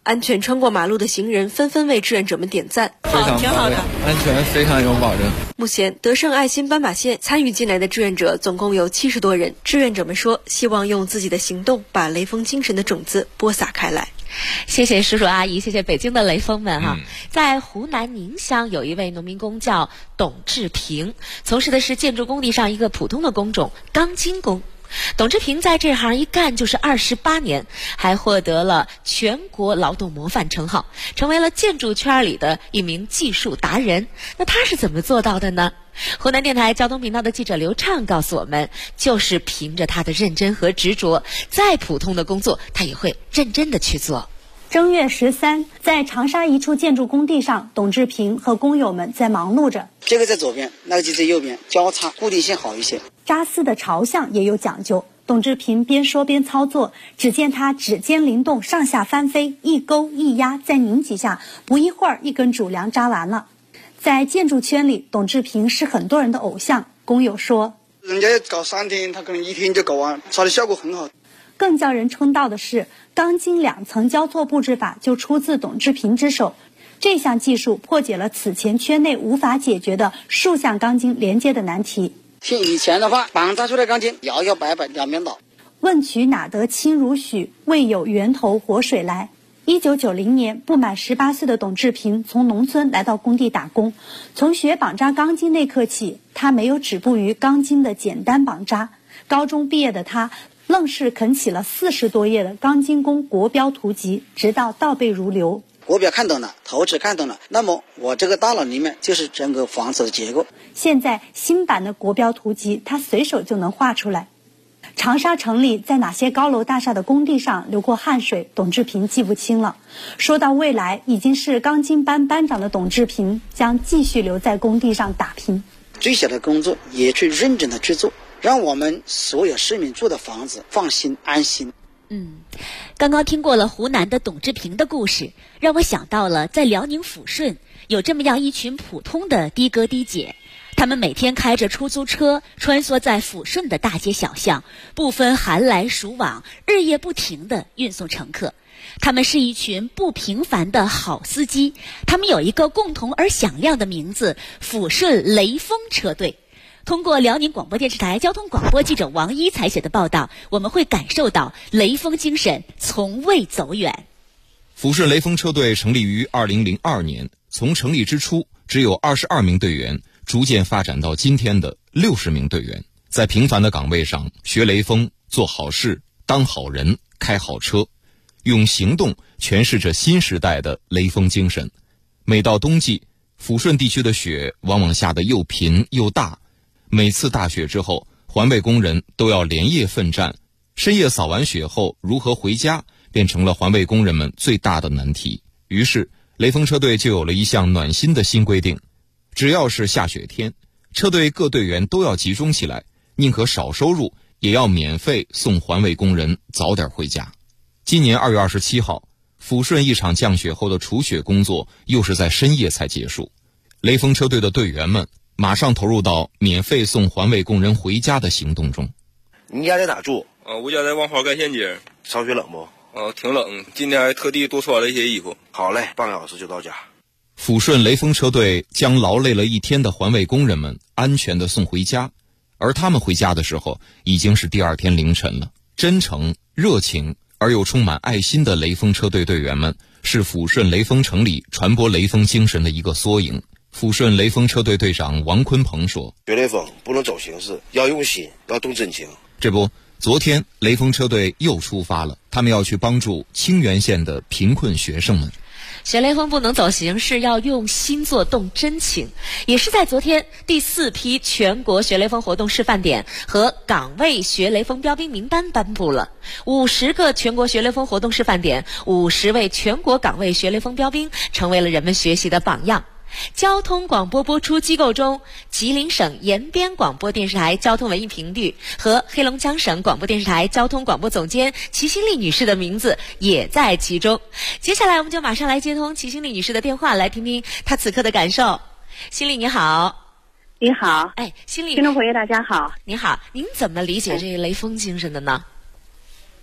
安全穿过马路的行人纷纷为志愿者们点赞。 非常挺好的， 安全非常有保证。 目前德胜爱心斑马线参与进来的志愿者总共有70多人。志愿者们说，希望用自己的行动把雷锋精神的种子播撒开来。 谢谢叔叔阿姨，谢谢北京的雷锋们哈。在湖南宁乡有一位农民工叫董志平，从事的是建筑工地上一个普通的工种——钢筋工。董志平在这行一干就是28年，还获得了全国劳动模范称号，成为了建筑圈里的一名技术达人。那他是怎么做到的呢？湖南电台交通频道的记者刘畅告诉我们，就是凭着他的认真和执着，再普通的工作他也会认真的去做。 正月13，在长沙一处建筑工地上，董志平和工友们在忙碌着。 这个在左边，那个就在右边，交叉固定性好一些。 扎丝的朝向也有讲究，董志平边说边操作，只见他指尖灵动，上下翻飞，一勾一压，再拧几下，不一会儿一根主梁扎完了。在建筑圈里，董志平是很多人的偶像。工友说， 人家搞3天，他可能1天就搞完，他的效果很好。 更叫人称道的是，钢筋2层交错布置法就出自董志平之手。这项技术破解了此前圈内无法解决的竖向钢筋连接的难题。 像以前的话，绑扎出来钢筋摇摇摆摆，两边倒。 问渠哪得清如许，为有源头活水来。1990年，不满18岁的董志平从农村来到工地打工。从学绑扎钢筋那刻起，他没有止步于钢筋的简单绑扎。高中毕业的他，愣是啃起了40多页的钢筋工国标图集，直到倒背如流。 国标看懂了，图纸看懂了，那么我这个大脑里面就是整个房子的结构。 现在新版的国标图集，他随手就能画出来。长沙城里在哪些高楼大厦的工地上流过汗水，董志平记不清了。说到未来，已经是钢筋班班长的董志平将继续留在工地上打拼。 最小的工作也去认真的去做，让我们所有市民住的房子放心安心。 刚刚听过了湖南的董志平的故事，让我想到了在辽宁抚顺有这么样一群普通的的哥的姐，他们每天开着出租车穿梭在抚顺的大街小巷，不分寒来暑往，日夜不停地运送乘客。他们是一群不平凡的好司机，他们有一个共同而响亮的名字——抚顺雷锋车队。通过辽宁广播电视台交通广播记者王一采写的报道，我们会感受到雷锋精神从未走远。 抚顺雷锋车队成立于2002年，从成立之初只有22名队员，逐渐发展到今天的60名队员，在平凡的岗位上学雷锋，做好事，当好人，开好车，用行动诠释着新时代的雷锋精神。每到冬季，抚顺地区的雪往往下得又频又大，每次大雪之后，环卫工人都要连夜奋战，深夜扫完雪后如何回家变成了环卫工人们最大的难题。于是雷锋车队就有了一项暖心的新规定，只要是下雪天，车队各队员都要集中起来，宁可少收入也要免费送环卫工人早点回家。今年2月27号，抚顺一场降雪后的除雪工作又是在深夜才结束，雷锋车队的队员们马上投入到免费送环卫工人回家的行动中。 你家在哪住？ 我家在万华干线街。 上学冷不？ 挺冷，今天还特地多穿了一些衣服。 好嘞，半个小时就到家。 抚顺雷锋车队将劳累了一天的环卫工人们安全地送回家，而他们回家的时候已经是第2天凌晨了。真诚、热情而又充满爱心的雷锋车队队员们，是抚顺雷锋城里传播雷锋精神的一个缩影。抚顺雷锋车队队长王坤鹏说： 学雷锋不能走形式，要用心，要动真情。 这不，昨天雷锋车队又出发了，他们要去帮助清源县的贫困学生们。 学雷锋不能走形式，要用心做，动真情。也是在昨天，第4批全国学雷锋活动示范点和岗位学雷锋标兵名单颁布了。50个全国学雷锋活动示范点，50位全国岗位学雷锋标兵，成为了人们学习的榜样。交通广播播出机构中，吉林省延边广播电视台交通文艺频率和黑龙江省广播电视台交通广播总监齐新丽女士的名字也在其中。接下来我们就马上来接通齐新丽女士的电话，来听听她此刻的感受。新丽你好。 你好。 新丽， 听众朋友大家好。 你好，您怎么理解这个雷锋精神的呢？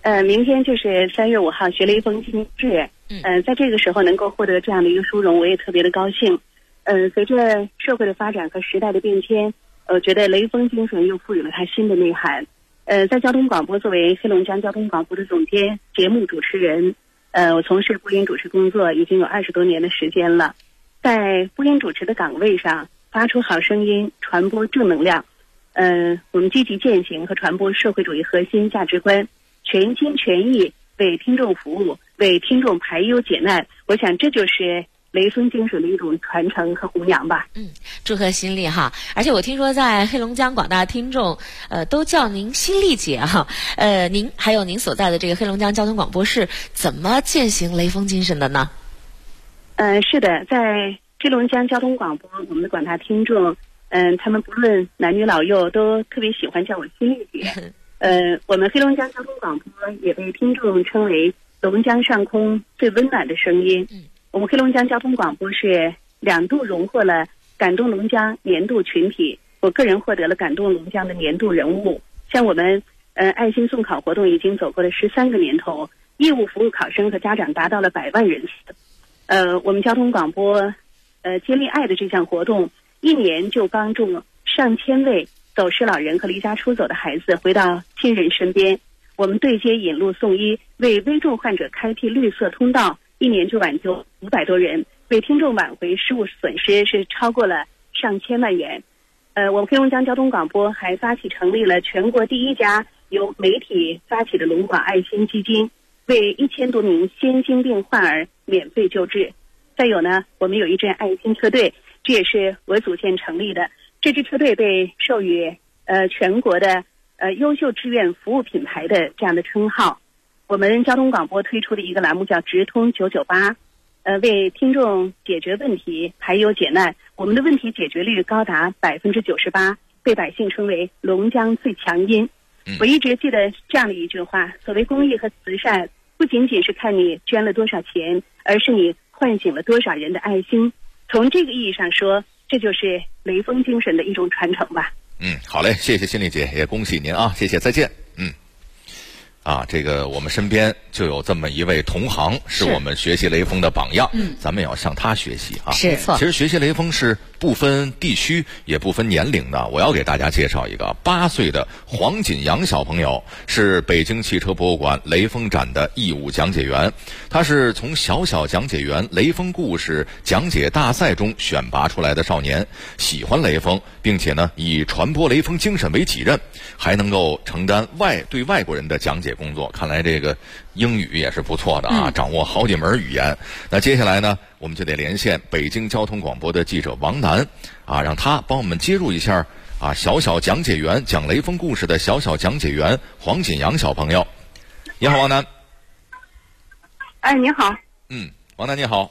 明天就是3月5号，学雷锋纪念日。在这个时候能够获得这样的一个殊荣，我也特别的高兴。随着社会的发展和时代的变迁，觉得雷锋精神又赋予了它新的内涵。在交通广播作为黑龙江交通广播的总监、节目主持人，我从事播音主持工作已经有20多年的时间了。在播音主持的岗位上，发出好声音，传播正能量。我们积极践行和传播社会主义核心价值观，全心全意为听众服务，为听众排忧解难。我想这就是雷锋精神的一种传承和弘扬吧。 祝贺新丽哈！而且我听说在黑龙江广大听众，都叫您新丽姐哈。您还有您所在的这个黑龙江交通广播是怎么践行雷锋精神的呢？ 是的，在黑龙江交通广播，我们的广大听众，他们不论男女老幼，都特别喜欢叫我新丽姐。我们黑龙江交通广播也被听众称为龙江上空最温暖的声音。我们黑龙江交通广播是2度荣获了感动龙江年度群体，我个人获得了感动龙江的年度人物。像我们爱心送考活动已经走过了13个年头，义务服务考生和家长达到了100万人次。我们交通广播接力爱的这项活动，1年就帮助上千位走失老人和离家出走的孩子回到亲人身边。我们对接引路送医，为危重患者开辟绿色通道，1年就挽救500多人，为听众挽回失物损失是超过了上千万元。我们黑龙江交通广播还发起成立了全国第1家由媒体发起的龙广爱心基金，为1000多名先心病患儿免费救治。再有呢，我们有一支爱心车队，这也是我组建成立的。这支车队被授予全国的优秀志愿服务品牌的这样的称号。我们交通广播推出的一个栏目叫直通998，为听众解决问题，排忧解难。我们的问题解决率高达98%，被百姓称为龙江最强音。我一直记得这样的一句话：所谓公益和慈善，不仅仅是看你捐了多少钱，而是你唤醒了多少人的爱心。从这个意义上说，这就是雷锋精神的一种传承吧。 好嘞，谢谢新丽姐，也恭喜您啊，谢谢，再见。这个我们身边就有这么一位同行，是我们学习雷锋的榜样。咱们也要向他学习啊。 是错。 其实学习雷锋是不分地区，也不分年龄的。我要给大家介绍一个8岁的黄锦阳小朋友，是北京汽车博物馆雷锋展的义务讲解员。他是从小小讲解员雷锋故事讲解大赛中选拔出来的少年，喜欢雷锋，并且呢以传播雷锋精神为己任，还能够承担对外国人的讲解工作。看来这个英语也是不错的啊，掌握好几门语言。那接下来呢，我们就得连线北京交通广播的记者王楠啊，让他帮我们接入一下啊，小小讲解员讲雷锋故事的小小讲解员黄锦阳小朋友。你好，王楠。 你好。 王楠你好。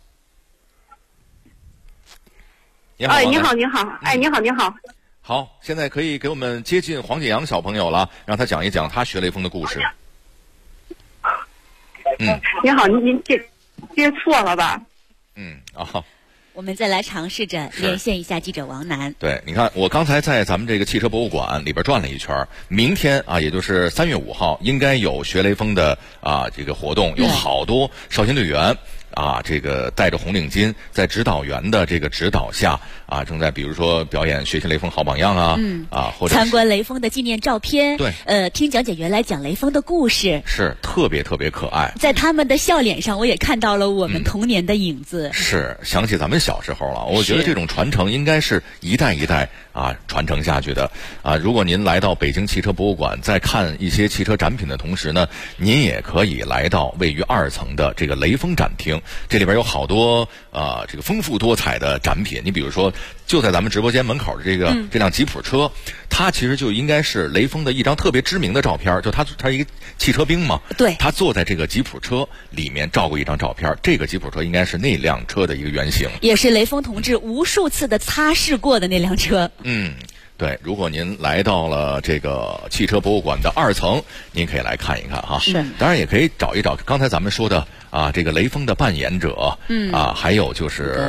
你好，你好。你好。 好，现在可以给我们接近黄锦阳小朋友了，让他讲一讲他学雷锋的故事。 你好，您接错了吧？ 我们再来尝试着连线一下记者王楠。 对，你看，我刚才在咱们这个汽车博物馆里边转了一圈，明天啊，也就是3月5号，应该有学雷锋的这个活动，有好多少先队员这个戴着红领巾，在指导员的这个指导下正在比如说表演学习雷锋好榜样或者参观雷锋的纪念照片， 对， 听讲解员来讲雷锋的故事， 是特别特别可爱。 在他们的笑脸上，我也看到了我们童年的影子。 是想起咱们小时候了。我觉得这种传承应该是一代一代传承下去的如果您来到北京汽车博物馆，在看一些汽车展品的同时呢，您也可以来到位于2层的这个雷锋展厅。这里边有好多这个丰富多彩的展品。你比如说，就在咱们直播间门口的这辆吉普车，它其实就应该是雷锋的一张特别知名的照片，就他一个汽车兵嘛， 对， 他坐在这个吉普车里面照过一张照片，这个吉普车应该是那辆车的一个原型， 也是雷锋同志无数次的擦拭过的那辆车。 对，如果您来到了这个汽车博物馆的2层，您可以来看一看哈。 是， 当然也可以找一找刚才咱们说的这个雷锋的扮演者，还有就是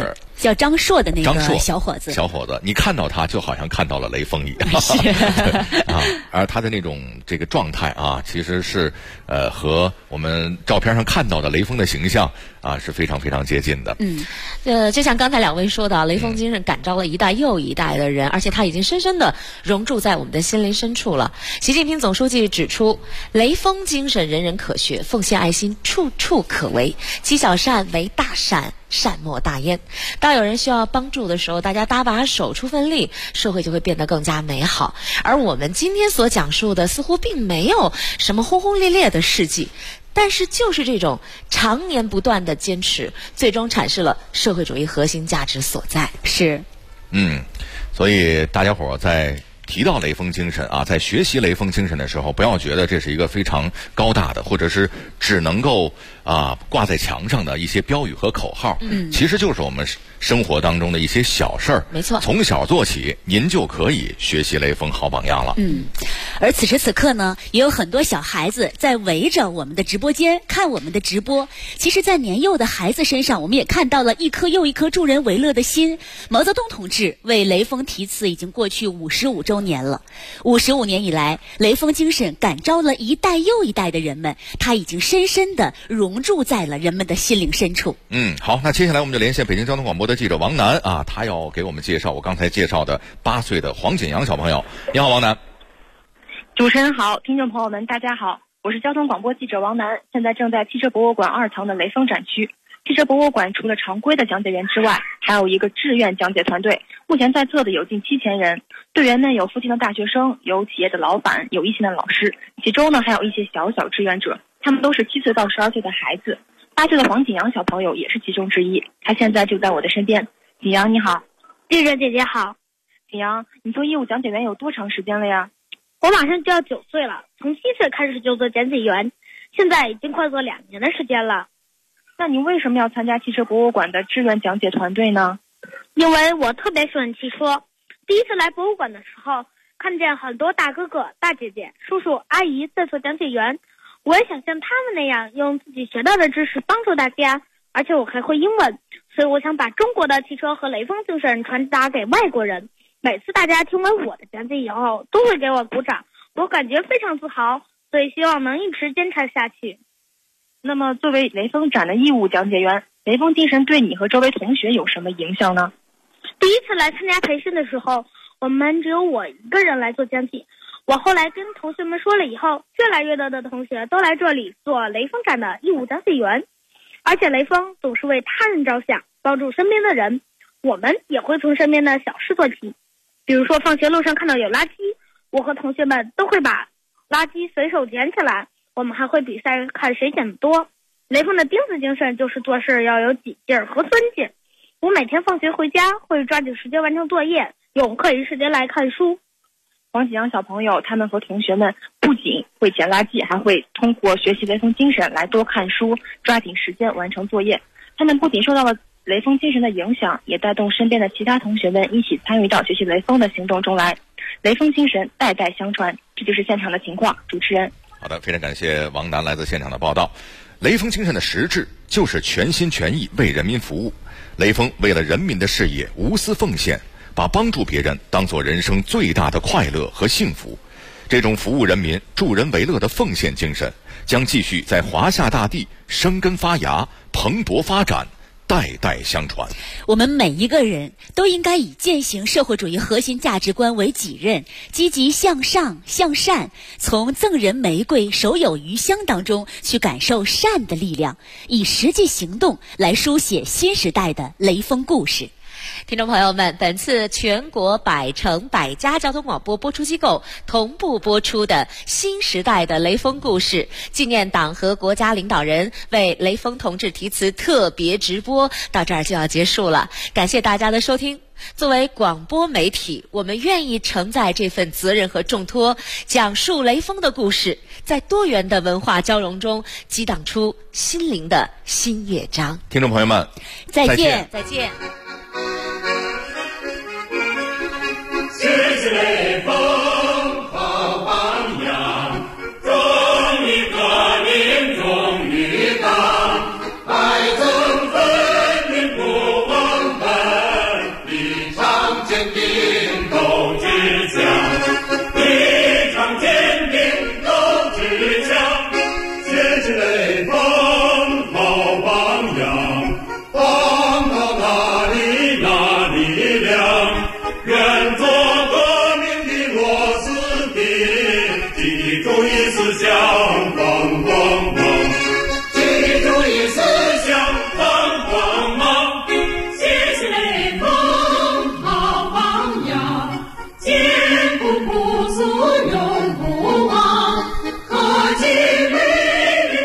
叫张硕的那个小伙子。 小伙子，你看到他就好像看到了雷锋一样。而他的那种这个状态啊，其实是和我们照片上看到的雷锋的形象啊是非常非常接近的。 就像刚才两位说的，雷锋精神感召了一代又一代的人，而且他已经深深地融入在我们的心灵深处了。习近平总书记指出，雷锋精神人人可学，奉献爱心处处可为，积小善为大善，善莫大焉。当有人需要帮助的时候，大家搭把手出份力，社会就会变得更加美好。而我们今天所讲述的似乎并没有什么轰轰烈烈的事迹，但是就是这种常年不断的坚持，最终阐释了社会主义核心价值所在。 是， 所以大家伙在提到雷锋精神啊，在学习雷锋精神的时候，不要觉得这是一个非常高大的，或者是只能够挂在墙上的一些标语和口号。其实就是我们生活当中的一些小事儿。 没错， 从小做起，您就可以学习雷锋好榜样了。 而此时此刻呢，也有很多小孩子在围着我们的直播间看我们的直播。其实，在年幼的孩子身上，我们也看到了一颗又一颗助人为乐的心。毛泽东同志为雷锋题词已经过去55周年了。55年以来，雷锋精神感召了一代又一代的人们，他已经深深地融入在了人们的心灵深处。 好，那接下来我们就连线北京交通广播的记者王楠啊，他要给我们介绍我刚才介绍的8岁的黄锦阳小朋友。你好，王楠。 主持人好，听众朋友们大家好，我是交通广播记者王楠，现在正在汽车博物馆2层的雷锋展区。汽车博物馆除了常规的讲解员之外，还有一个志愿讲解团队，目前在册的有近7000人。队员们有附近的大学生，有企业的老板，有一线的老师，其中呢还有一些小志愿者，他们都是7岁到12岁的孩子。8岁的黄锦阳小朋友也是其中之一，他现在就在我的身边。锦阳你好。 记者姐姐好。 锦阳，你做义务讲解员有多长时间了呀？ 我马上就要9岁了，从7岁开始就做讲解员，现在已经快做2年的时间了。 那你为什么要参加汽车博物馆的志愿讲解团队呢？ 因为我特别喜欢汽车，第一次来博物馆的时候，看见很多大哥哥、大姐姐、叔叔、阿姨在做讲解员，我也想像他们那样用自己学到的知识帮助大家，而且我还会英文，所以我想把中国的汽车和雷锋精神传达给外国人。每次大家听完我的讲解以后，都会给我鼓掌，我感觉非常自豪，所以希望能一直坚持下去。 那么作为雷锋展的义务讲解员，雷锋精神对你和周围同学有什么影响呢？ 第一次来参加培训的时候，我们只有我一个人来做讲解，我后来跟同学们说了以后，越来越多的同学都来这里做雷锋展的义务讲解员。而且雷锋总是为他人着想，帮助身边的人，我们也会从身边的小事做起。比如说放学路上看到有垃圾，我和同学们都会把垃圾随手捡起来，我们还会比赛看谁捡得多。雷锋的钉子精神就是做事要有己劲和孙劲。我每天放学回家会抓紧时间完成作业，用课余时间来看书。 黄锦阳小朋友他们和同学们不仅会捡垃圾，还会通过学习雷锋精神来多看书，抓紧时间完成作业。他们不仅受到了雷锋精神的影响，也带动身边的其他同学们一起参与到学习雷锋的行动中来。雷锋精神代代相传，这就是现场的情况。主持人。 好的，非常感谢王楠来自现场的报道。雷锋精神的实质就是全心全意为人民服务。雷锋为了人民的事业无私奉献，把帮助别人当作人生最大的快乐和幸福。这种服务人民、助人为乐的奉献精神将继续在华夏大地生根发芽、蓬勃发展，代代相传。 我们每一个人都应该以践行社会主义核心价值观为己任，积极向上向善，从赠人玫瑰手有余香当中去感受善的力量，以实际行动来书写新时代的雷锋故事。 听众朋友们，本次全国100城100家交通广播播出机构同步播出的新时代的雷锋故事纪念党和国家领导人为雷锋同志题词特别直播到这儿就要结束了，感谢大家的收听。作为广播媒体，我们愿意承载这份责任和重托，讲述雷锋的故事，在多元的文化交融中激荡出心灵的新乐章。 听众朋友们， 再见。 再见。 谢谢雷锋。